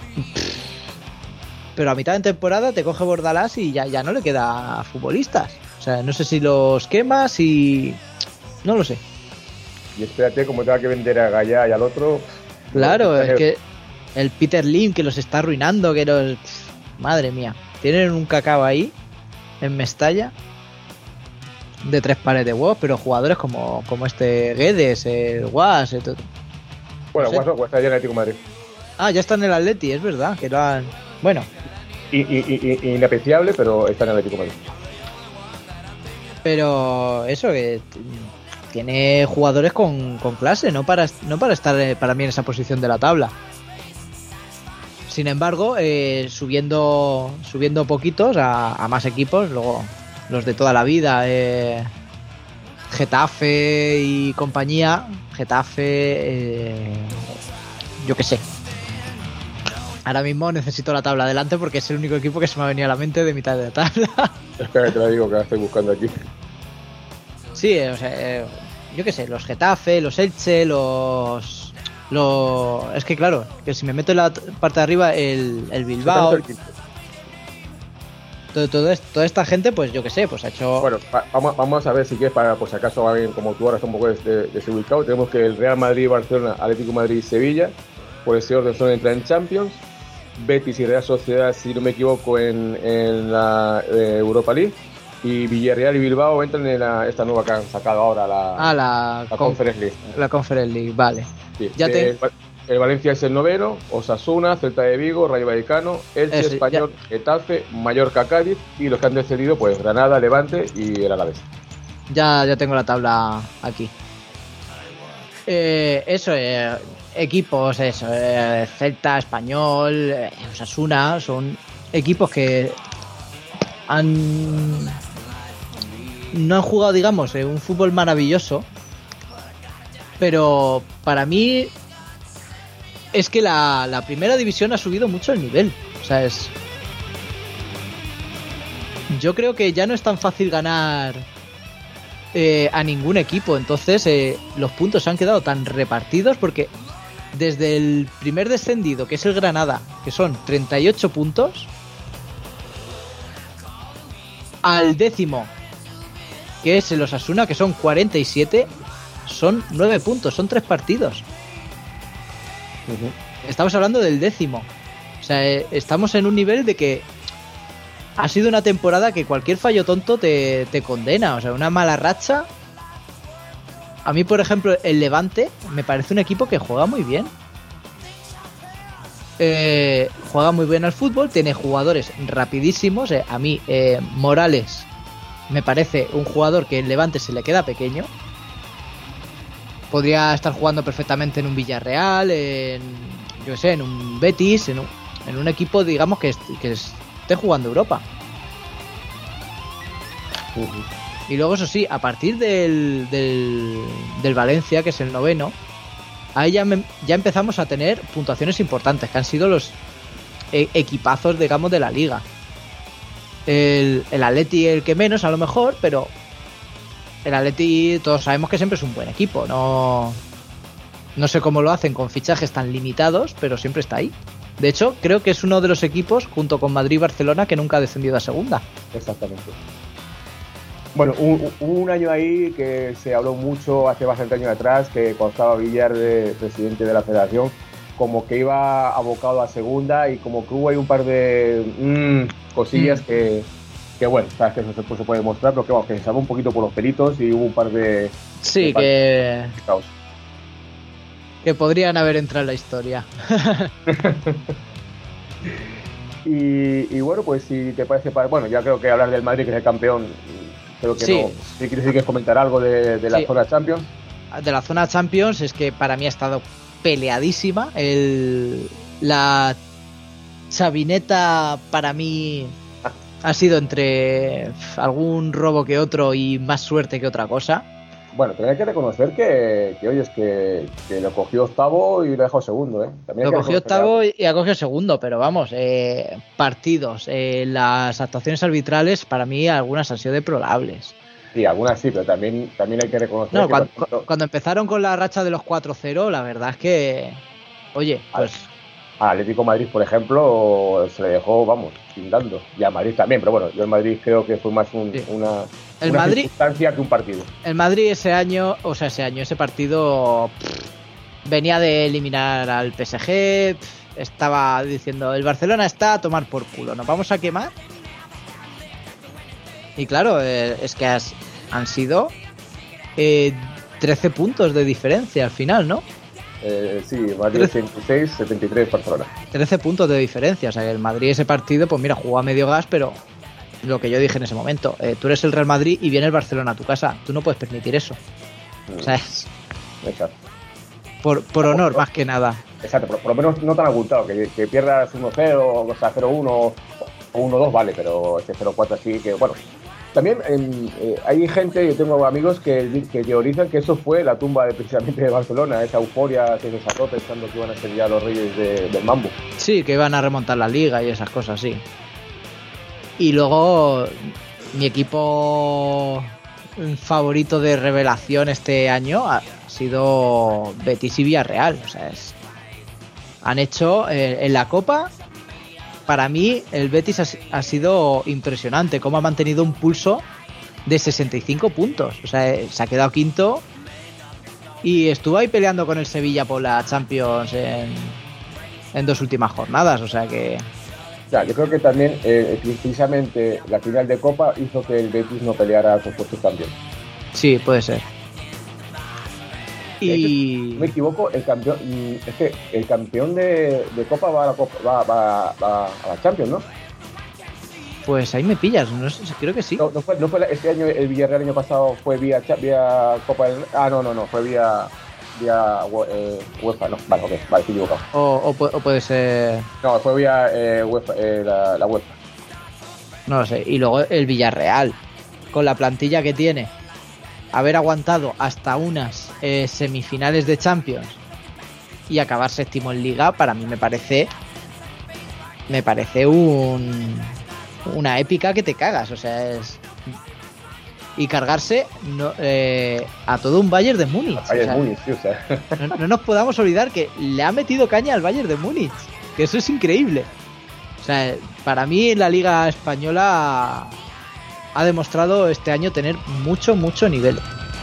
G: Pero a mitad de temporada te coge Bordalás y ya, ya no le queda futbolistas. O sea, no sé si los quema, si... No lo sé.
A: Y espérate, como tenga que vender a Gallá y al otro...
G: Claro,
A: no,
G: es que el Peter Lim que los está arruinando, que los... Madre mía. Tienen un cacao ahí, en Mestalla, de tres pares de huevos, pero jugadores como, como este Guedes, el Guas, el...
A: Bueno,
G: no sé.
A: Guas no, Guas está en el Atlético de Madrid.
G: Ah, ya está en el Atleti, es verdad, que lo han... Bueno,
A: Y, y, y, inapreciable, pero está en el Atlético de Madrid.
G: pero eso que t- tiene jugadores con, con clase, no para, no para estar eh, para mí en esa posición de la tabla. Sin embargo, eh, subiendo subiendo poquitos a, a más equipos, luego los de toda la vida, eh, Getafe y compañía, Getafe, eh, yo qué sé. Ahora mismo necesito la tabla adelante porque es el único equipo que se me ha venido a la mente de mitad de la tabla.
A: Espera que te la digo, que la estoy buscando aquí.
G: Sí, eh, o sea, eh, yo qué sé, los Getafe, los Elche, los... los es que claro, que si me meto en la t- parte de arriba, el, el Bilbao, todo, todo esto- toda esta gente, pues yo qué sé, pues ha hecho...
A: Bueno, va- vamos, vamos a ver si quieres, para por si acaso alguien como tú ahora está un poco des- de- desubicado. Tenemos que el Real Madrid, Barcelona, Atlético de Madrid y Sevilla, por ese orden son entrar en Champions. Betis y Real Sociedad, si no me equivoco, en, en la eh, Europa League. Y Villarreal y Bilbao entran en la, esta nueva que han sacado ahora, la,
G: ah, la,
A: la
G: con-
A: Conference League.
G: la Conference League, vale.
A: Sí.
G: Ya te-
A: Eh, el Valencia es el noveno, Osasuna, Celta de Vigo, Rayo Vallecano, Elche,
G: Ese,
A: Español, Getafe, Mallorca, Cádiz, y los que han descendido, pues Granada, Levante y el Alavés.
G: Ya, ya tengo la tabla aquí. Eh, eso, eh, equipos, eso, eh, Celta, Español, eh, Osasuna, son equipos que han no han jugado, digamos, eh, un fútbol maravilloso, pero para mí es que la, la primera división ha subido mucho el nivel. O sea, es... Yo creo que ya no es tan fácil ganar eh, a ningún equipo. Entonces eh, los puntos se han quedado tan repartidos porque desde el primer descendido, que es el Granada, que son treinta y ocho puntos, al décimo, que es el Osasuna, que son cuarenta y siete, son nueve puntos, son tres partidos.
A: Uh-huh.
G: Estamos hablando del décimo. O sea, eh, estamos en un nivel de que ha sido una temporada que cualquier fallo tonto te, te condena. O sea, una mala racha. A mí, por ejemplo, el Levante me parece un equipo que juega muy bien. Eh, juega muy bien al fútbol, tiene jugadores rapidísimos. Eh, a mí, eh, Morales me parece un jugador que el Levante se le queda pequeño. Podría estar jugando perfectamente en un Villarreal, en, yo qué sé, en un Betis, en un, en un equipo, digamos, que, est- que esté jugando Europa.
A: Uh-huh.
G: Y luego, eso sí, a partir del, del, del Valencia, que es el noveno, ahí ya, me- ya empezamos a tener puntuaciones importantes, que han sido los e- equipazos, digamos, de la liga. El, el Atleti el que menos, a lo mejor, pero el Atleti todos sabemos que siempre es un buen equipo. No, no sé cómo lo hacen con fichajes tan limitados, pero siempre está ahí. De hecho, creo que es uno de los equipos, junto con Madrid y Barcelona, que nunca ha descendido a segunda.
A: Exactamente. Bueno, hubo un, un año ahí que se habló mucho hace bastante años atrás, que cuando estaba Villar de presidente de la federación, como que iba abocado a segunda y como que hubo ahí un par de mm, cosillas mm. que, que, bueno, sabes que eso se, se puede mostrar, pero que, vamos, que se salvó un poquito por los pelitos y hubo un par de...
G: Sí,
A: de
G: que... que podrían haber entrado en la historia.
A: y, y bueno, pues si te parece, bueno, ya creo que hablar del Madrid, que es el campeón, creo que
G: sí.
A: no. Si quieres, si quieres comentar algo de, de la
G: sí.
A: zona Champions.
G: De la zona Champions, es que para mí ha estado peleadísima. El, la chavineta para mí ha sido entre algún robo que otro y más suerte que otra cosa.
A: Bueno, también hay que reconocer que, que oye, es que, que lo cogió octavo y lo dejó segundo, ¿eh? También
G: lo cogió octavo algo. Y ha cogido segundo, pero vamos, eh, partidos, eh, las actuaciones arbitrales para mí algunas han sido deplorables.
A: Sí, algunas sí, pero también, también hay que reconocer
G: no,
A: que...
G: Cuando,
A: ejemplo,
G: cuando empezaron con la racha de los cuatro cero, la verdad es que, oye, pues...
A: A Atlético Madrid, por ejemplo, se le dejó, vamos, pintando. Y a Madrid también, pero bueno, yo en Madrid creo que fue más un, sí. una,
G: el
A: una
G: Madrid,
A: circunstancia que un partido.
G: El Madrid ese año, o sea, ese año, ese partido pff, venía de eliminar al P S G, pff, estaba diciendo, el Barcelona está a tomar por culo, nos vamos a quemar. Y claro, eh, es que has, han sido eh, trece puntos de diferencia al final, ¿no?
A: Eh, sí, Madrid ochenta y seis, setenta y tres Barcelona.
G: trece puntos de diferencia, o sea, el Madrid ese partido, pues mira, jugó a medio gas, pero lo que yo dije en ese momento, eh, tú eres el Real Madrid y viene el Barcelona a tu casa, tú no puedes permitir eso. Mm. O sea, es...
A: Exacto.
G: Por, por honor, por, más que nada.
A: Exacto, por, por lo menos no tan abultado, que, que pierdas uno cero, o sea, cero uno o uno dos, vale, pero este cero cuatro así, que bueno. También eh, eh, hay gente, yo tengo amigos que, que teorizan que eso fue la tumba de, precisamente de Barcelona, esa euforia que se sacó pensando que iban a ser ya los reyes de, del mambo.
G: Sí, que iban a remontar la liga y esas cosas, sí. Y luego mi equipo favorito de revelación este año ha sido Betis y Villarreal. O sea, es, han hecho eh, en la Copa. Para mí el Betis ha, ha sido impresionante, cómo ha mantenido un pulso de sesenta y cinco puntos. O sea, se ha quedado quinto y estuvo ahí peleando con el Sevilla por la Champions en, en dos últimas jornadas. O sea que...
A: O sea, yo creo que también eh, precisamente la final de Copa hizo que el Betis no peleara por puestos también.
G: Sí, puede ser. Y
A: no me equivoco, el campeón es que el campeón de, de Copa va a la Copa, va, va, va a la Champions, ¿no?
G: Pues ahí me pillas, no sé, creo que sí.
A: No, no fue, no fue este año, el Villarreal el año pasado fue vía vía Copa del, ah no no no fue vía vía eh, UEFA, no, vale, ok, vale, estoy equivocado.
G: O, o, o puede ser.
A: No, fue vía eh, UEFA, eh, la, la UEFA.
G: No lo sé. Y luego el Villarreal, con la plantilla que tiene, haber aguantado hasta unas eh, semifinales de Champions y acabar séptimo en Liga, para mí me parece me parece un una épica que te cagas, o sea, es y cargarse no, eh, a todo un Bayern de Múnich.
A: Bayern
G: o sea,
A: Múnich, sí, o sea.
G: no, no nos podamos olvidar que le ha metido caña al Bayern de Múnich, que eso es increíble. O sea, para mí la Liga Española ha demostrado este año tener mucho, mucho nivel.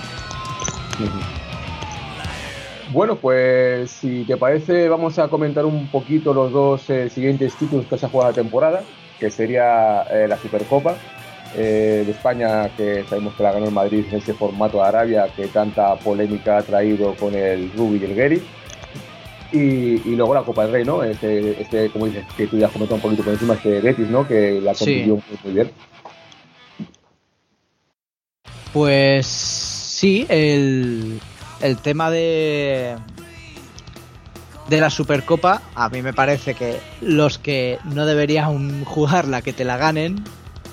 A: Bueno, pues si te parece vamos a comentar un poquito los dos eh, siguientes títulos que se ha jugado la temporada, que sería eh, la Supercopa eh, de España, que sabemos que la ganó el Madrid en ese formato de Arabia que tanta polémica ha traído con el Rubi y el Gueri, y, y luego la Copa del Rey, ¿no? Este, este, como dices, que tú ya has comentado un poquito por encima, este Betis, ¿no? Que la compitió sí. muy, muy bien.
G: Pues sí, el, el tema de de la Supercopa, a mí me parece que los que no deberían jugarla, que te la ganen.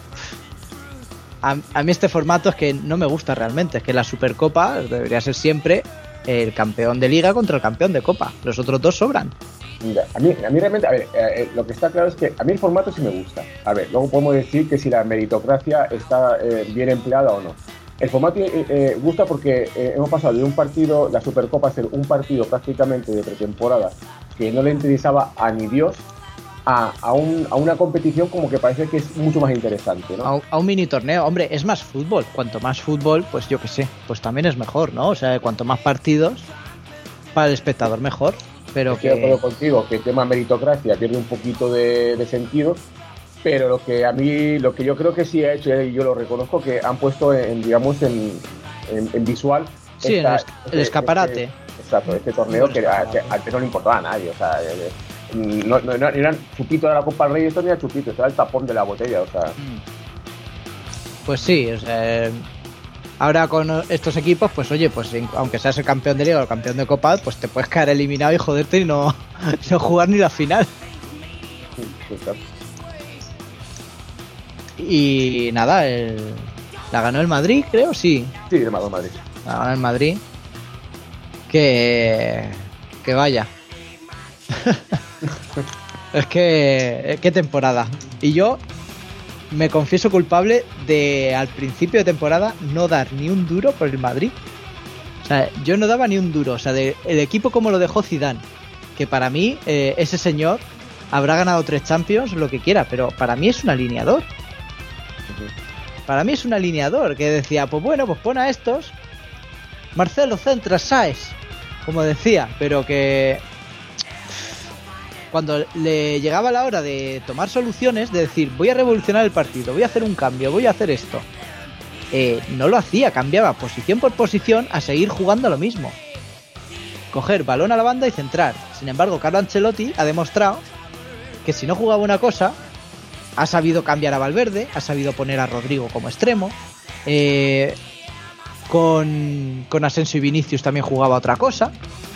G: A, a mí este formato es que no me gusta realmente, es que la Supercopa debería ser siempre el campeón de Liga contra el campeón de Copa, los otros dos sobran.
A: Mira, a mí, a mí realmente, a ver, eh, lo que está claro es que a mí el formato sí me gusta. A ver, luego podemos decir que si la meritocracia está eh, bien empleada o no. El formato eh, eh, gusta porque eh, hemos pasado de un partido, la Supercopa, a ser un partido prácticamente de pretemporada que no le interesaba a ni Dios, a, a, un, a una competición como que parece que es mucho más interesante, ¿no?
G: A un, a un mini torneo, hombre, es más fútbol. Cuanto más fútbol, pues yo qué sé, pues también es mejor, ¿no? O sea, cuanto más partidos, para el espectador mejor. Pero
A: Estoy
G: que...
A: de acuerdo contigo que el tema meritocracia pierde un poquito de, de sentido. Pero lo que a mí, lo que yo creo que sí ha hecho, y yo lo reconozco, que han puesto en, digamos, en, en, en visual.
G: Sí, esta, en el, este, el escaparate.
A: Este, exacto, este torneo que a, que a que no le importaba a nadie, o sea, no, no, no era chupito de la Copa del Rey, esto ni era chupito, esto era el tapón de la botella, o sea.
G: Pues sí, o sea, ahora con estos equipos, pues oye, pues aunque seas el campeón de Liga o el campeón de Copa, pues te puedes caer eliminado y joderte y no, no jugar ni la final.
A: Sí, exacto.
G: Y nada, el, la ganó el Madrid, creo, sí.
A: Sí, la ganó el Madrid.
G: La ganó el Madrid. Que, que vaya. Es que, qué temporada. Y yo me confieso culpable de al principio de temporada no dar ni un duro por el Madrid. O sea, yo no daba ni un duro. O sea, de, el equipo como lo dejó Zidane, que para mí eh, ese señor habrá ganado tres Champions, lo que quiera, pero para mí es un alineador. Para mí es un alineador que decía, pues bueno, pues pon a estos. Marcelo centra, Sáez, como decía, pero que cuando le llegaba la hora de tomar soluciones, de decir, voy a revolucionar el partido, voy a hacer un cambio, voy a hacer esto, eh, no lo hacía, cambiaba posición por posición a seguir jugando lo mismo. Coger balón a la banda y centrar. Sin embargo, Carlo Ancelotti ha demostrado que si no jugaba una cosa, ha sabido cambiar a Valverde, ha sabido poner a Rodrigo como extremo, eh, con, con Asensio y Vinicius también jugaba otra cosa.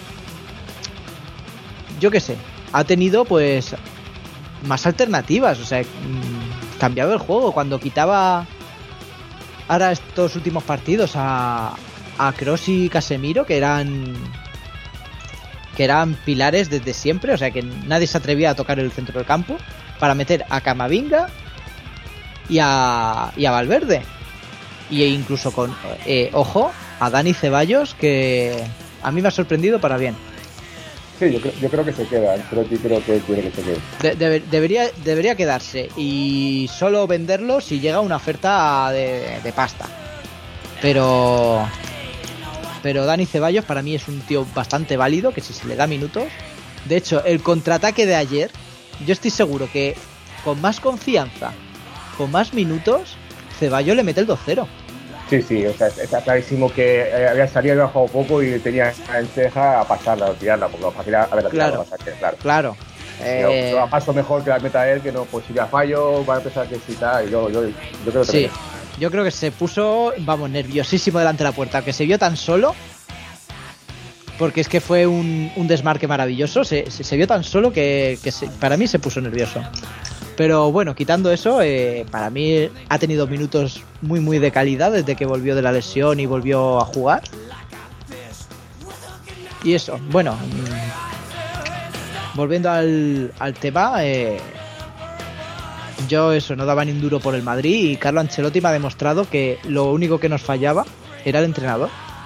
G: Yo qué sé, ha tenido pues más alternativas, o sea, mmm, cambiaba el juego. Cuando quitaba ahora estos últimos partidos a, a Kroos y Casemiro, que eran que eran pilares desde siempre, o sea que nadie se atrevía a tocar el centro del campo, para meter a Camavinga y a, y a Valverde, y incluso con eh, ojo a Dani Ceballos, que a mí me ha sorprendido para bien.
A: Sí, yo creo, yo creo que se queda, pero sí creo que quiere que se quede.
G: De, de, debería, debería quedarse y solo venderlo si llega una oferta de, de pasta. Pero pero Dani Ceballos para mí es un tío bastante válido, que si se le da minutos. De hecho, el contraataque de ayer, yo estoy seguro que con más confianza, con más minutos, Ceballos le mete el dos cero.
A: Sí, sí, o sea, está clarísimo que eh, había salido, había jugado poco y tenía en ceja a pasarla, a tirarla, porque lo fácil era a ver la
G: claro,
A: tirada, claro.
G: Claro.
A: Pero,
G: Eh...
A: pero a paso mejor que la meta él, que no, pues si ya fallo, va a empezar a necesitar, y yo, yo, yo creo que
G: sí, yo creo que se puso, vamos, nerviosísimo delante de la puerta, que se vio tan solo, porque es que fue un, un desmarque maravilloso, se, se, se vio tan solo que, que se, para mí se puso nervioso. Pero bueno, quitando eso, eh, para mí ha tenido minutos muy muy de calidad desde que volvió de la lesión y volvió a jugar. Y eso, bueno, mmm, volviendo al, al tema, eh, yo eso, no daba ni un duro por el Madrid, y Carlo Ancelotti me ha demostrado que lo único que nos fallaba era el entrenador.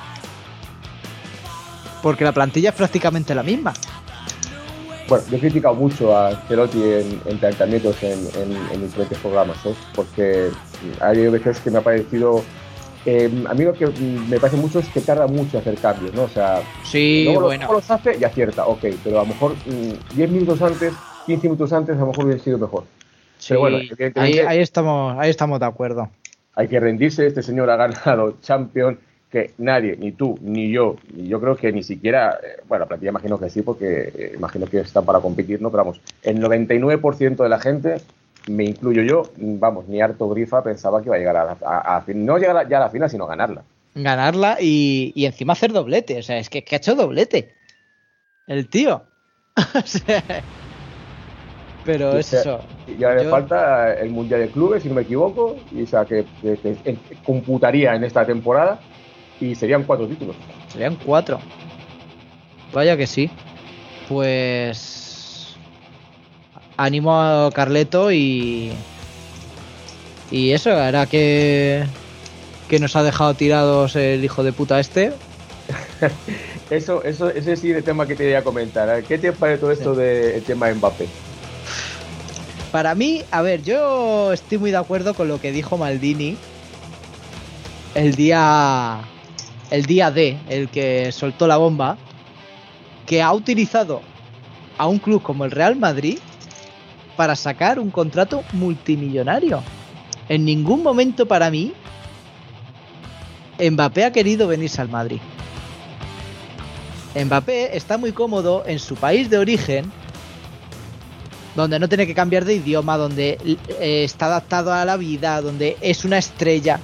G: Porque la plantilla es prácticamente la misma.
A: Bueno, yo he criticado mucho a Ancelotti en, en planteamientos en, en, en diferentes programas, ¿eh? Porque hay veces que me ha parecido... Eh, a mí lo que me parece mucho es que tarda mucho en hacer cambios, ¿no? O sea,
G: sí,
A: luego
G: bueno.
A: los hace y acierta, ok, pero a lo mejor mmm, diez minutos antes, quince minutos antes, a lo mejor hubiera sido mejor.
G: Sí,
A: pero bueno,
G: ahí, ahí, estamos, ahí estamos de acuerdo.
A: Hay que rendirse, este señor ha ganado Champions, que nadie, ni tú, ni yo, y yo creo que ni siquiera, eh, bueno, la plantilla imagino que sí, porque eh, imagino que están para competir, ¿no? Pero vamos, el noventa y nueve por ciento de la gente, me incluyo yo, vamos, ni harto grifa pensaba que iba a llegar a, a, a no llegar ya a la final, sino ganarla.
G: Ganarla y, y encima hacer doblete, o sea, es que, que ha hecho doblete el tío. O sea, pero
A: o
G: es
A: sea,
G: eso.
A: Y ahora
G: yo...
A: le falta el Mundial de Clubes, si no me equivoco, y o sea, que, que, que, que computaría en esta temporada. Y serían cuatro títulos.
G: Serían cuatro. Vaya que sí. Pues... Animo a Carleto y... Y eso, ahora que... Que nos ha dejado tirados el hijo de puta este.
A: eso, eso, ese sí es el tema que te quería comentar. ¿Qué te parece todo esto sí. del tema de Mbappé?
G: Para mí, a ver, yo estoy muy de acuerdo con lo que dijo Maldini el día... El día D, el que soltó la bomba, que ha utilizado a un club como el Real Madrid para sacar un contrato multimillonario. En ningún momento para mí Mbappé ha querido venirse al Madrid. Mbappé está muy cómodo en su país de origen, donde no tiene que cambiar de idioma, donde eh, está adaptado a la vida, donde es una estrella.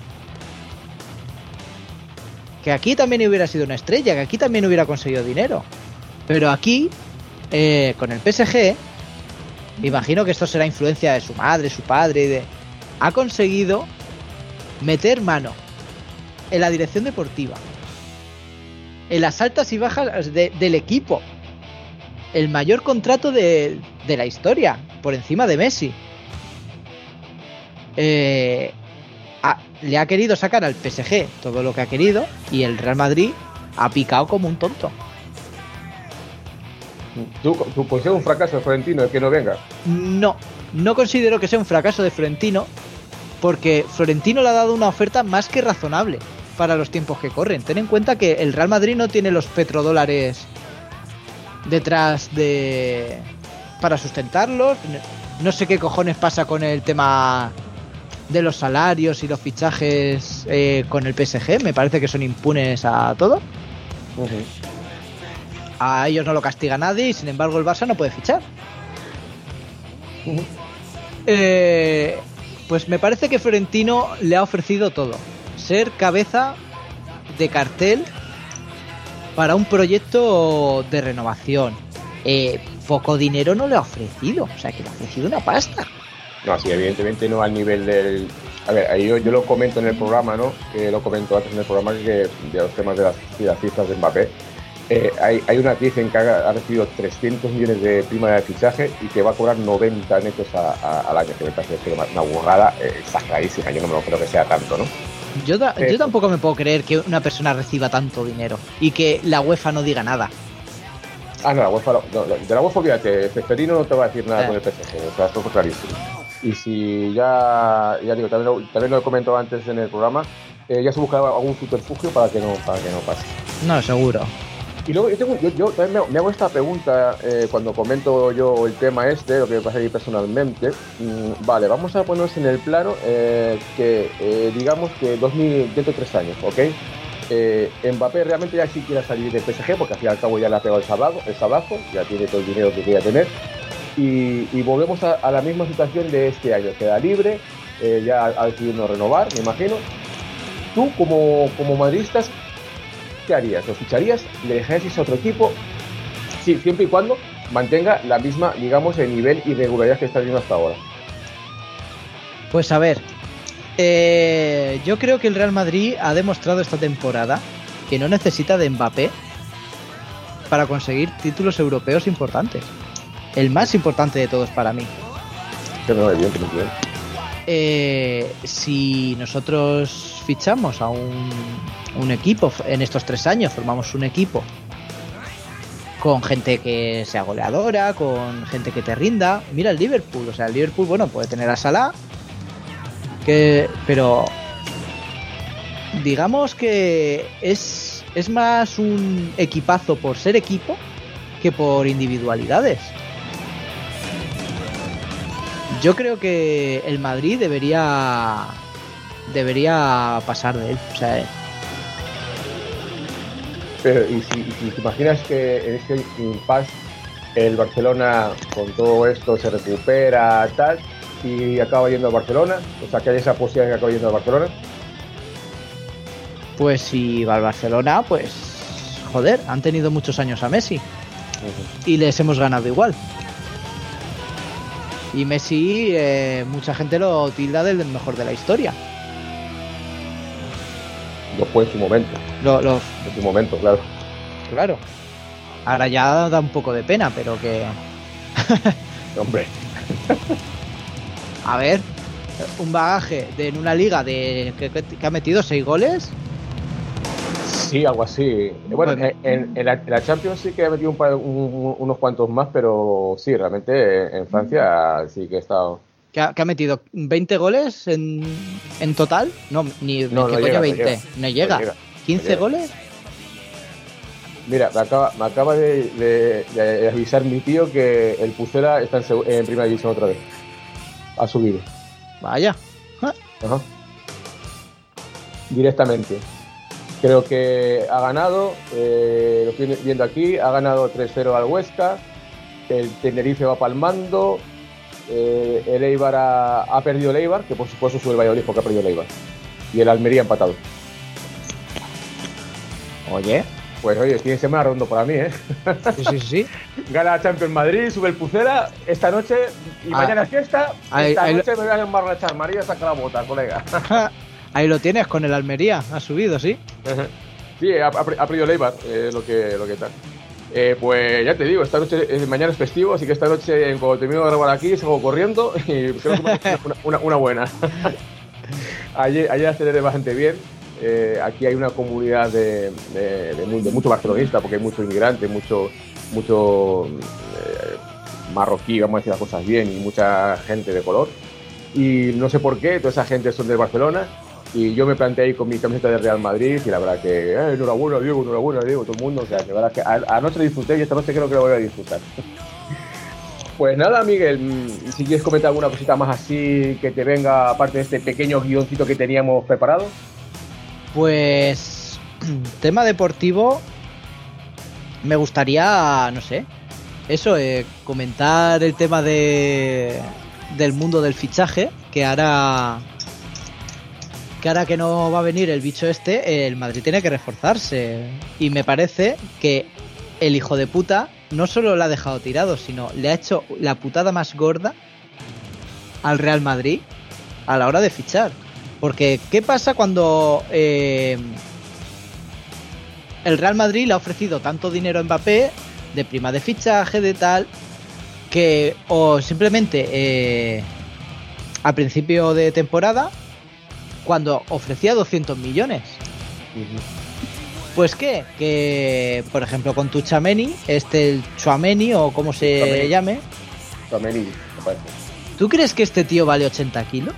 G: Que aquí también hubiera sido una estrella, que aquí también hubiera conseguido dinero. Pero aquí, eh, con el P S G, imagino que esto será influencia de su madre, su padre, y de, ha conseguido meter mano en la dirección deportiva, en las altas y bajas de, del equipo. El mayor contrato de, de la historia, por encima de Messi. Eh... Ah, le ha querido sacar al P S G todo lo que ha querido y el Real Madrid ha picado como un tonto.
A: ¿Tú, tú puede ser un fracaso de Florentino el que no venga?
G: No, no considero que sea un fracaso de Florentino, porque Florentino le ha dado una oferta más que razonable para los tiempos que corren. Ten en cuenta que el Real Madrid no tiene los petrodólares detrás de... para sustentarlos. No sé qué cojones pasa con el tema de los salarios y los fichajes eh, con el P S G. Me parece que son impunes a todo. Uh-huh. A ellos no lo castiga nadie y sin embargo el Barça no puede fichar. Uh-huh. Eh, pues me parece que Florentino le ha ofrecido todo. Ser cabeza de cartel para un proyecto de renovación. Eh, poco dinero no le ha ofrecido, o sea que le ha ofrecido una pasta.
A: No, sí, evidentemente no al nivel del... A ver, ahí yo, yo lo comento en el programa, ¿no? Que lo comento antes en el programa que de los temas de las, de las cifras de Mbappé. Eh, hay, hay una actriz en que ha, ha recibido trescientos millones de prima de fichaje y que va a cobrar noventa netos a, a, al año, que me parece una burrada eh, exageradísima. Yo no me lo creo que sea tanto, ¿no?
G: Yo, da, eh, yo tampoco me puedo creer que una persona reciba tanto dinero y que la UEFA no diga nada.
A: Ah, no, la UEFA, no, no, de la UEFA, olvídate, Ceferino no te va a decir nada eh. con el P S G, o sea, esto fue clarísimo. Y si ya, ya digo, también lo, también lo he comentado antes en el programa, eh, ya se busca algún subterfugio para que no, para que no pase.
G: No, seguro.
A: Y luego yo, tengo, yo, yo también me, me hago esta pregunta eh, cuando comento yo el tema este, lo que me pasa ahí personalmente. Mm, vale, vamos a ponernos en el plano eh, que eh, digamos que dos mil, dentro de tres años, ¿ok? Eh, Mbappé realmente ya sí quiere salir del P S G porque al fin y al cabo ya le ha pegado el sablazo, el sablazo, ya tiene todo el dinero que quería tener. Y, y volvemos a, a la misma situación de este año, queda libre, eh, ya ha, ha decidido no renovar, me imagino. Tú como, como madridistas, ¿qué harías? ¿Lo ficharías? ¿Le dejarías a otro equipo? Sí, siempre y cuando mantenga la misma, digamos, el nivel y regularidad que está teniendo hasta ahora.
G: Pues a ver, eh, yo creo que el Real Madrid ha demostrado esta temporada que no necesita de Mbappé para conseguir títulos europeos importantes. El más importante de todos para mí.
A: Que no, evidentemente.
G: Eh, si nosotros fichamos a un, un equipo en estos tres años, formamos un equipo con gente que sea goleadora, con gente que te rinda. Mira el Liverpool, o sea, el Liverpool, bueno, puede tener a Salah, que, pero digamos que es, es más un equipazo por ser equipo que por individualidades. Yo creo que el Madrid debería debería pasar de él, o sea,
A: pero y si, y si te imaginas que en este impasse el Barcelona con todo esto se recupera tal y acaba yendo al Barcelona, o sea que hay esa posibilidad de que acabe yendo al Barcelona.
G: Pues si va al Barcelona, pues joder, han tenido muchos años a Messi uh-huh. y les hemos ganado igual. Y Messi, eh, mucha gente lo tilda del mejor de la historia.
A: Lo fue en su momento.
G: Lo, lo...
A: En su momento, claro.
G: Claro. Ahora ya da un poco de pena, pero que...
A: Hombre.
G: A ver, un bagaje de, en una liga de que, que ha metido seis goles.
A: Sí, algo así. Bueno, en, en, en, la, en la Champions sí que ha metido un par, un, unos cuantos más, pero sí, realmente en Francia sí que ha estado...
G: ¿Que ha, que ha metido veinte goles en, en total? No, ni
A: no,
G: ¿qué
A: no
G: coño
A: llega,
G: veinte?
A: No llega.
G: No llega.
A: No llega.
G: ¿quince
A: no llega.
G: goles?
A: Mira, me acaba, me acaba de, de, de avisar mi tío que el Pucela está en, en primera división otra vez. Ha subido.
G: Vaya. ¿Ah?
A: Ajá. Directamente. Creo que ha ganado, eh, lo estoy viendo aquí, ha ganado tres cero al Huesca, el Tenerife va palmando, eh, el Eibar ha, ha perdido el Eibar, que por supuesto sube el Valladolid porque ha perdido el Eibar, y el Almería ha empatado.
G: Oye.
A: Pues oye, tiene semana redondo para mí, ¿eh?
G: Sí, sí, sí.
A: Gana Champions Madrid, sube el Pucela esta noche y ah, mañana es fiesta. Ahí, esta ahí noche lo... me voy a emborrachar. María, saca la bota, colega.
G: Ahí lo tienes con el Almería, ha subido, ¿sí?
A: Sí, ha, ha perdido el Eibar, eh, lo que lo que tal. Eh, pues ya te digo, esta noche, eh, mañana es festivo, así que esta noche, cuando termino de grabar aquí, salgo corriendo y creo que una, una, una buena. ayer, ayer aceleré bastante bien. Eh, aquí hay una comunidad de, de, de, de mucho barcelonista, porque hay mucho inmigrante, mucho, mucho eh, marroquí, vamos a decir las cosas bien, y mucha gente de color. y no sé por qué, toda esa gente son del Barcelona, y yo me planteé ahí con mi camiseta de Real Madrid, y la verdad que, eh, enhorabuena Diego, enhorabuena Diego, todo el mundo, o sea, la verdad que a, anoche disfruté y esta noche creo que lo voy a disfrutar. Pues nada, Miguel, si quieres comentar alguna cosita más así que te venga, aparte de este pequeño guioncito que teníamos preparado.
G: Pues, tema deportivo, me gustaría, no sé, eso, eh, comentar el tema de del mundo del fichaje, que ahora que ahora que no va a venir el bicho este, el Madrid tiene que reforzarse, y me parece que el hijo de puta no solo le ha dejado tirado, sino le ha hecho la putada más gorda al Real Madrid a la hora de fichar. Porque, ¿qué pasa cuando eh, el Real Madrid le ha ofrecido tanto dinero a Mbappé, de prima de fichaje, de tal, que o simplemente eh, al principio de temporada, cuando ofrecía doscientos millones? Uh-huh. Pues qué, que por ejemplo con tu Tchouaméni, este el Tchouaméni o como se Tchouaméni. llame,
A: Tchouaméni, me parece.
G: ¿Tú crees que este tío vale ochenta kilos?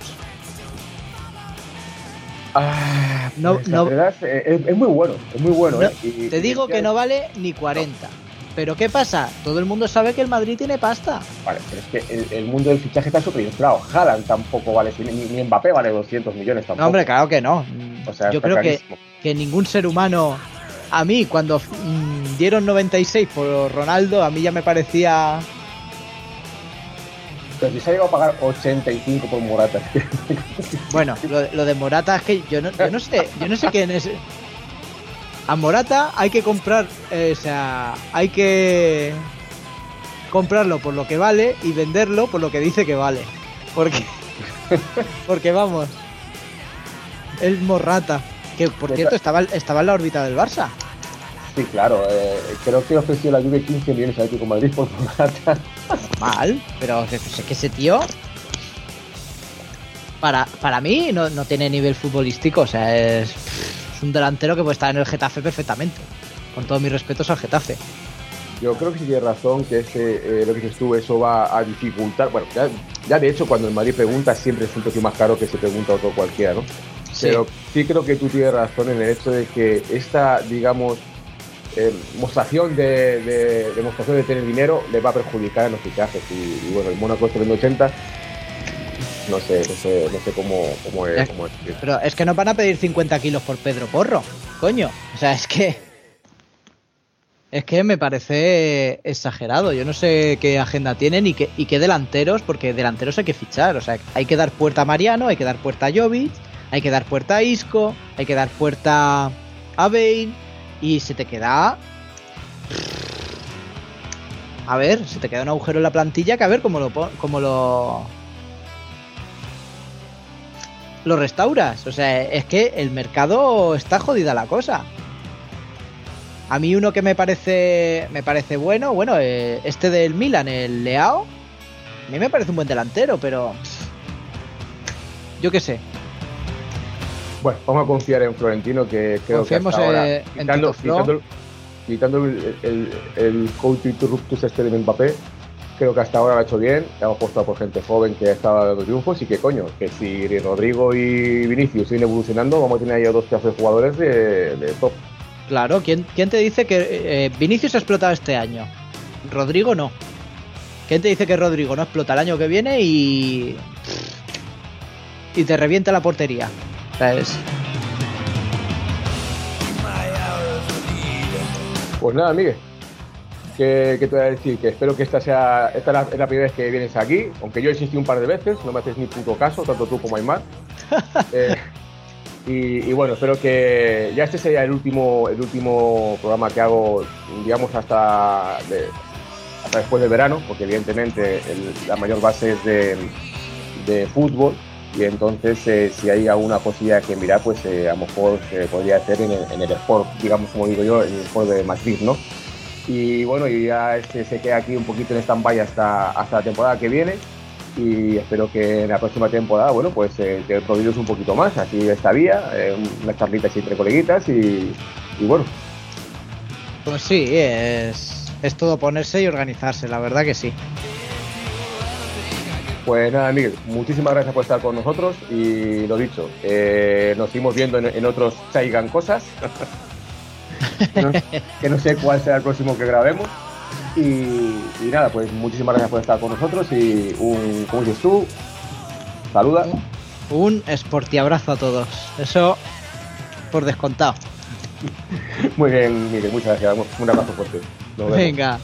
A: Ah, no, pues, no, la verdad es, es muy bueno, es muy bueno.
G: No,
A: eh. y,
G: te digo y que no vale ni cuarenta. No. Pero ¿qué pasa? Todo el mundo sabe que el Madrid tiene pasta.
A: Vale, pero es que el, el mundo del fichaje está superinflado. Haaland tampoco vale, ni, ni Mbappé vale doscientos millones tampoco.
G: No, hombre, claro que no.
A: O sea,
G: yo creo que, que ningún ser humano... A mí, cuando mmm, dieron noventa y seis por Ronaldo, a mí ya me parecía...
A: Pero si se ha llegado a pagar ochenta y cinco por Morata.
G: Bueno, lo, lo de Morata es que yo no, yo no sé, yo no sé quién es... A Morata hay que comprar, eh, o sea, hay que comprarlo por lo que vale y venderlo por lo que dice que vale. Porque, porque vamos, el Morata, que por cierto estaba, estaba en la órbita del Barça.
A: Sí, claro, eh, creo que ofreció la Juve quince millones al Atlético de Madrid por Morata.
G: Mal, pero es que ese tío, para, para mí no, no tiene nivel futbolístico, o sea, es... Es un delantero que puede estar en el Getafe perfectamente. Con todos mis respetos al Getafe.
A: Yo creo que sí tienes razón, que ese, eh, lo que dices tú, eso va a dificultar. Bueno, ya, ya de hecho cuando el Madrid pregunta siempre es un precio más caro que se pregunta otro cualquiera, ¿no? Sí. Pero sí creo que tú tienes razón en el hecho de que esta, digamos, eh, mostración de, de, demostración de tener dinero le va a perjudicar en los fichajes. Y, y bueno, el Mónaco está vendiendo ochenta. No sé, no sé, no sé cómo, cómo es, cómo es.
G: Pero es que no van a pedir cincuenta kilos por Pedro Porro, coño. O sea, es que... Es que me parece exagerado. Yo no sé qué agenda tienen y qué, y qué delanteros, porque delanteros hay que fichar. O sea, hay que dar puerta a Mariano, hay que dar puerta a Jovic, hay que dar puerta a Isco, hay que dar puerta a Bale, y se te queda... A ver, se te queda un agujero en la plantilla que a ver cómo lo... Cómo lo... lo restauras. O sea, es que el mercado está jodida la cosa. A mí uno que me parece me parece bueno, bueno, eh, este del Milan, el Leao, a mí me parece un buen delantero, pero yo qué sé.
A: Bueno, vamos a confiar en Florentino, que creo
G: Confiemos
A: que hasta ahora,
G: en
A: quitando, quitando, quitando el, el, el coach interruptus este de Mbappé, creo que hasta ahora lo ha hecho bien. Hemos puesto por gente joven que estaba dando triunfos, y que coño, que si Rodrigo y Vinicius siguen evolucionando, vamos a tener ahí a dos pedazos de jugadores de, de top.
G: Claro, ¿quién, quién te dice que eh, Vinicius ha explotado este año? Rodrigo no. ¿Quién te dice que Rodrigo no explota el año que viene y... y te revienta la portería? ¿Sabes?
A: Pues nada, Miguel. ¿Qué, ¿Qué te voy a decir? Que espero que esta sea esta es la, es la primera vez que vienes aquí, aunque yo insistí un par de veces, no me haces ni puto caso, tanto tú como Aymar. eh, y, y bueno, espero que ya este sea el último el último programa que hago, digamos, hasta, de, hasta después del verano, porque evidentemente el, la mayor base es de, de fútbol, y entonces eh, si hay alguna cosilla que mirar, pues eh, a lo mejor se podría hacer en el, en el Sport, digamos, como digo yo, en el Sport de Madrid, ¿no? Y bueno, y ya este, se queda aquí un poquito en stand-by hasta, hasta la temporada que viene, y espero que en la próxima temporada, bueno, pues eh, te proveeros un poquito más, así de esta vía, eh, unas charlitas entre coleguitas, y, y bueno.
G: Pues sí, es, es todo ponerse y organizarse, la verdad que sí.
A: Pues nada, Miguel, muchísimas gracias por estar con nosotros y lo dicho, eh, nos seguimos viendo en, en otros Chaigan Cosas, que, no, que no sé cuál será el próximo que grabemos. Y, y nada, pues muchísimas gracias por estar con nosotros y un, ¿cómo dices tú? Saluda.
G: Un esportiabrazo a todos, eso por descontado.
A: Muy bien, Miguel, muchas gracias, un abrazo fuerte. Nos vemos.
G: Venga.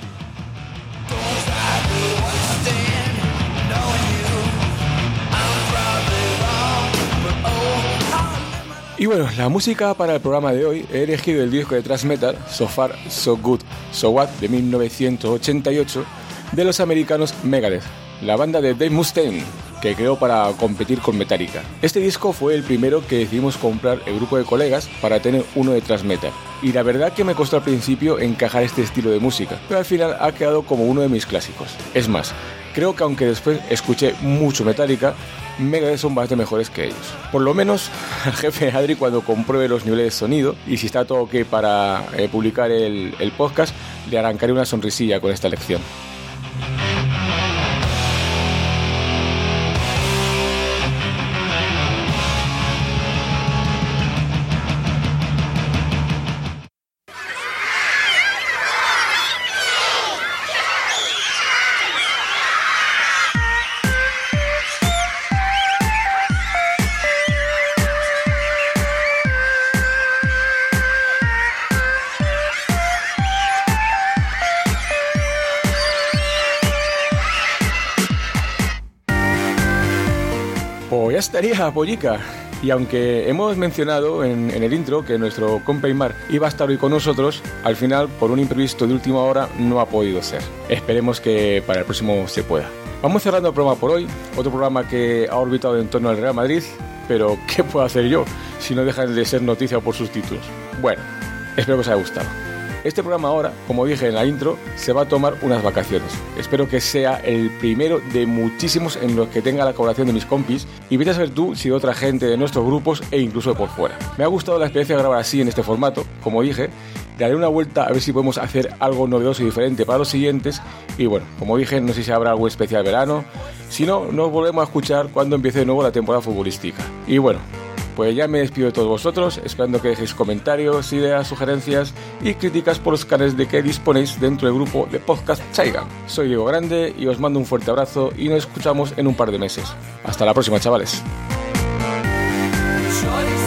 A: Y bueno, la música para el programa de hoy he elegido el disco de thrash metal So Far, So Good, So What de mil novecientos ochenta y ocho de los americanos Megadeth, la banda de Dave Mustaine, que creó para competir con Metallica. Este disco fue el primero que decidimos comprar el grupo de colegas para tener uno de thrash metal. Y la verdad que me costó al principio encajar este estilo de música, pero al final ha quedado como uno de mis clásicos. Es más, creo que aunque después escuché mucho Metallica, Megadeth son bastante mejores que ellos. Por lo menos al jefe Adri, cuando compruebe los niveles de sonido y si está todo ok para eh, publicar el, el podcast, le arrancaré una sonrisilla con esta lección. Pues ya estaría, Pollica. Y aunque hemos mencionado en, en el intro que nuestro compa Aymar iba a estar hoy con nosotros, al final, por un imprevisto de última hora, no ha podido ser. Esperemos que para el próximo se pueda. Vamos cerrando el programa por hoy, otro programa que ha orbitado en torno al Real Madrid, pero ¿qué puedo hacer yo si no dejan de ser noticia por sus títulos? Bueno, espero que os haya gustado. Este programa ahora, como dije en la intro, se va a tomar unas vacaciones. Espero que sea el primero de muchísimos en los que tenga la colaboración de mis compis y vete a saber tú si de otra gente de nuestros grupos e incluso de por fuera. Me ha gustado la experiencia de grabar así en este formato, como dije, le daré una vuelta a ver si podemos hacer algo novedoso y diferente para los siguientes y bueno, como dije, no sé si habrá algo especial verano, si no, nos volvemos a escuchar cuando empiece de nuevo la temporada futbolística. Y bueno, pues ya me despido de todos vosotros, esperando que dejéis comentarios, ideas, sugerencias y críticas por los canales de que disponéis dentro del grupo de Podcast Chaigan. Soy Diego Grande y os mando un fuerte abrazo y nos escuchamos en un par de meses. Hasta la próxima, chavales.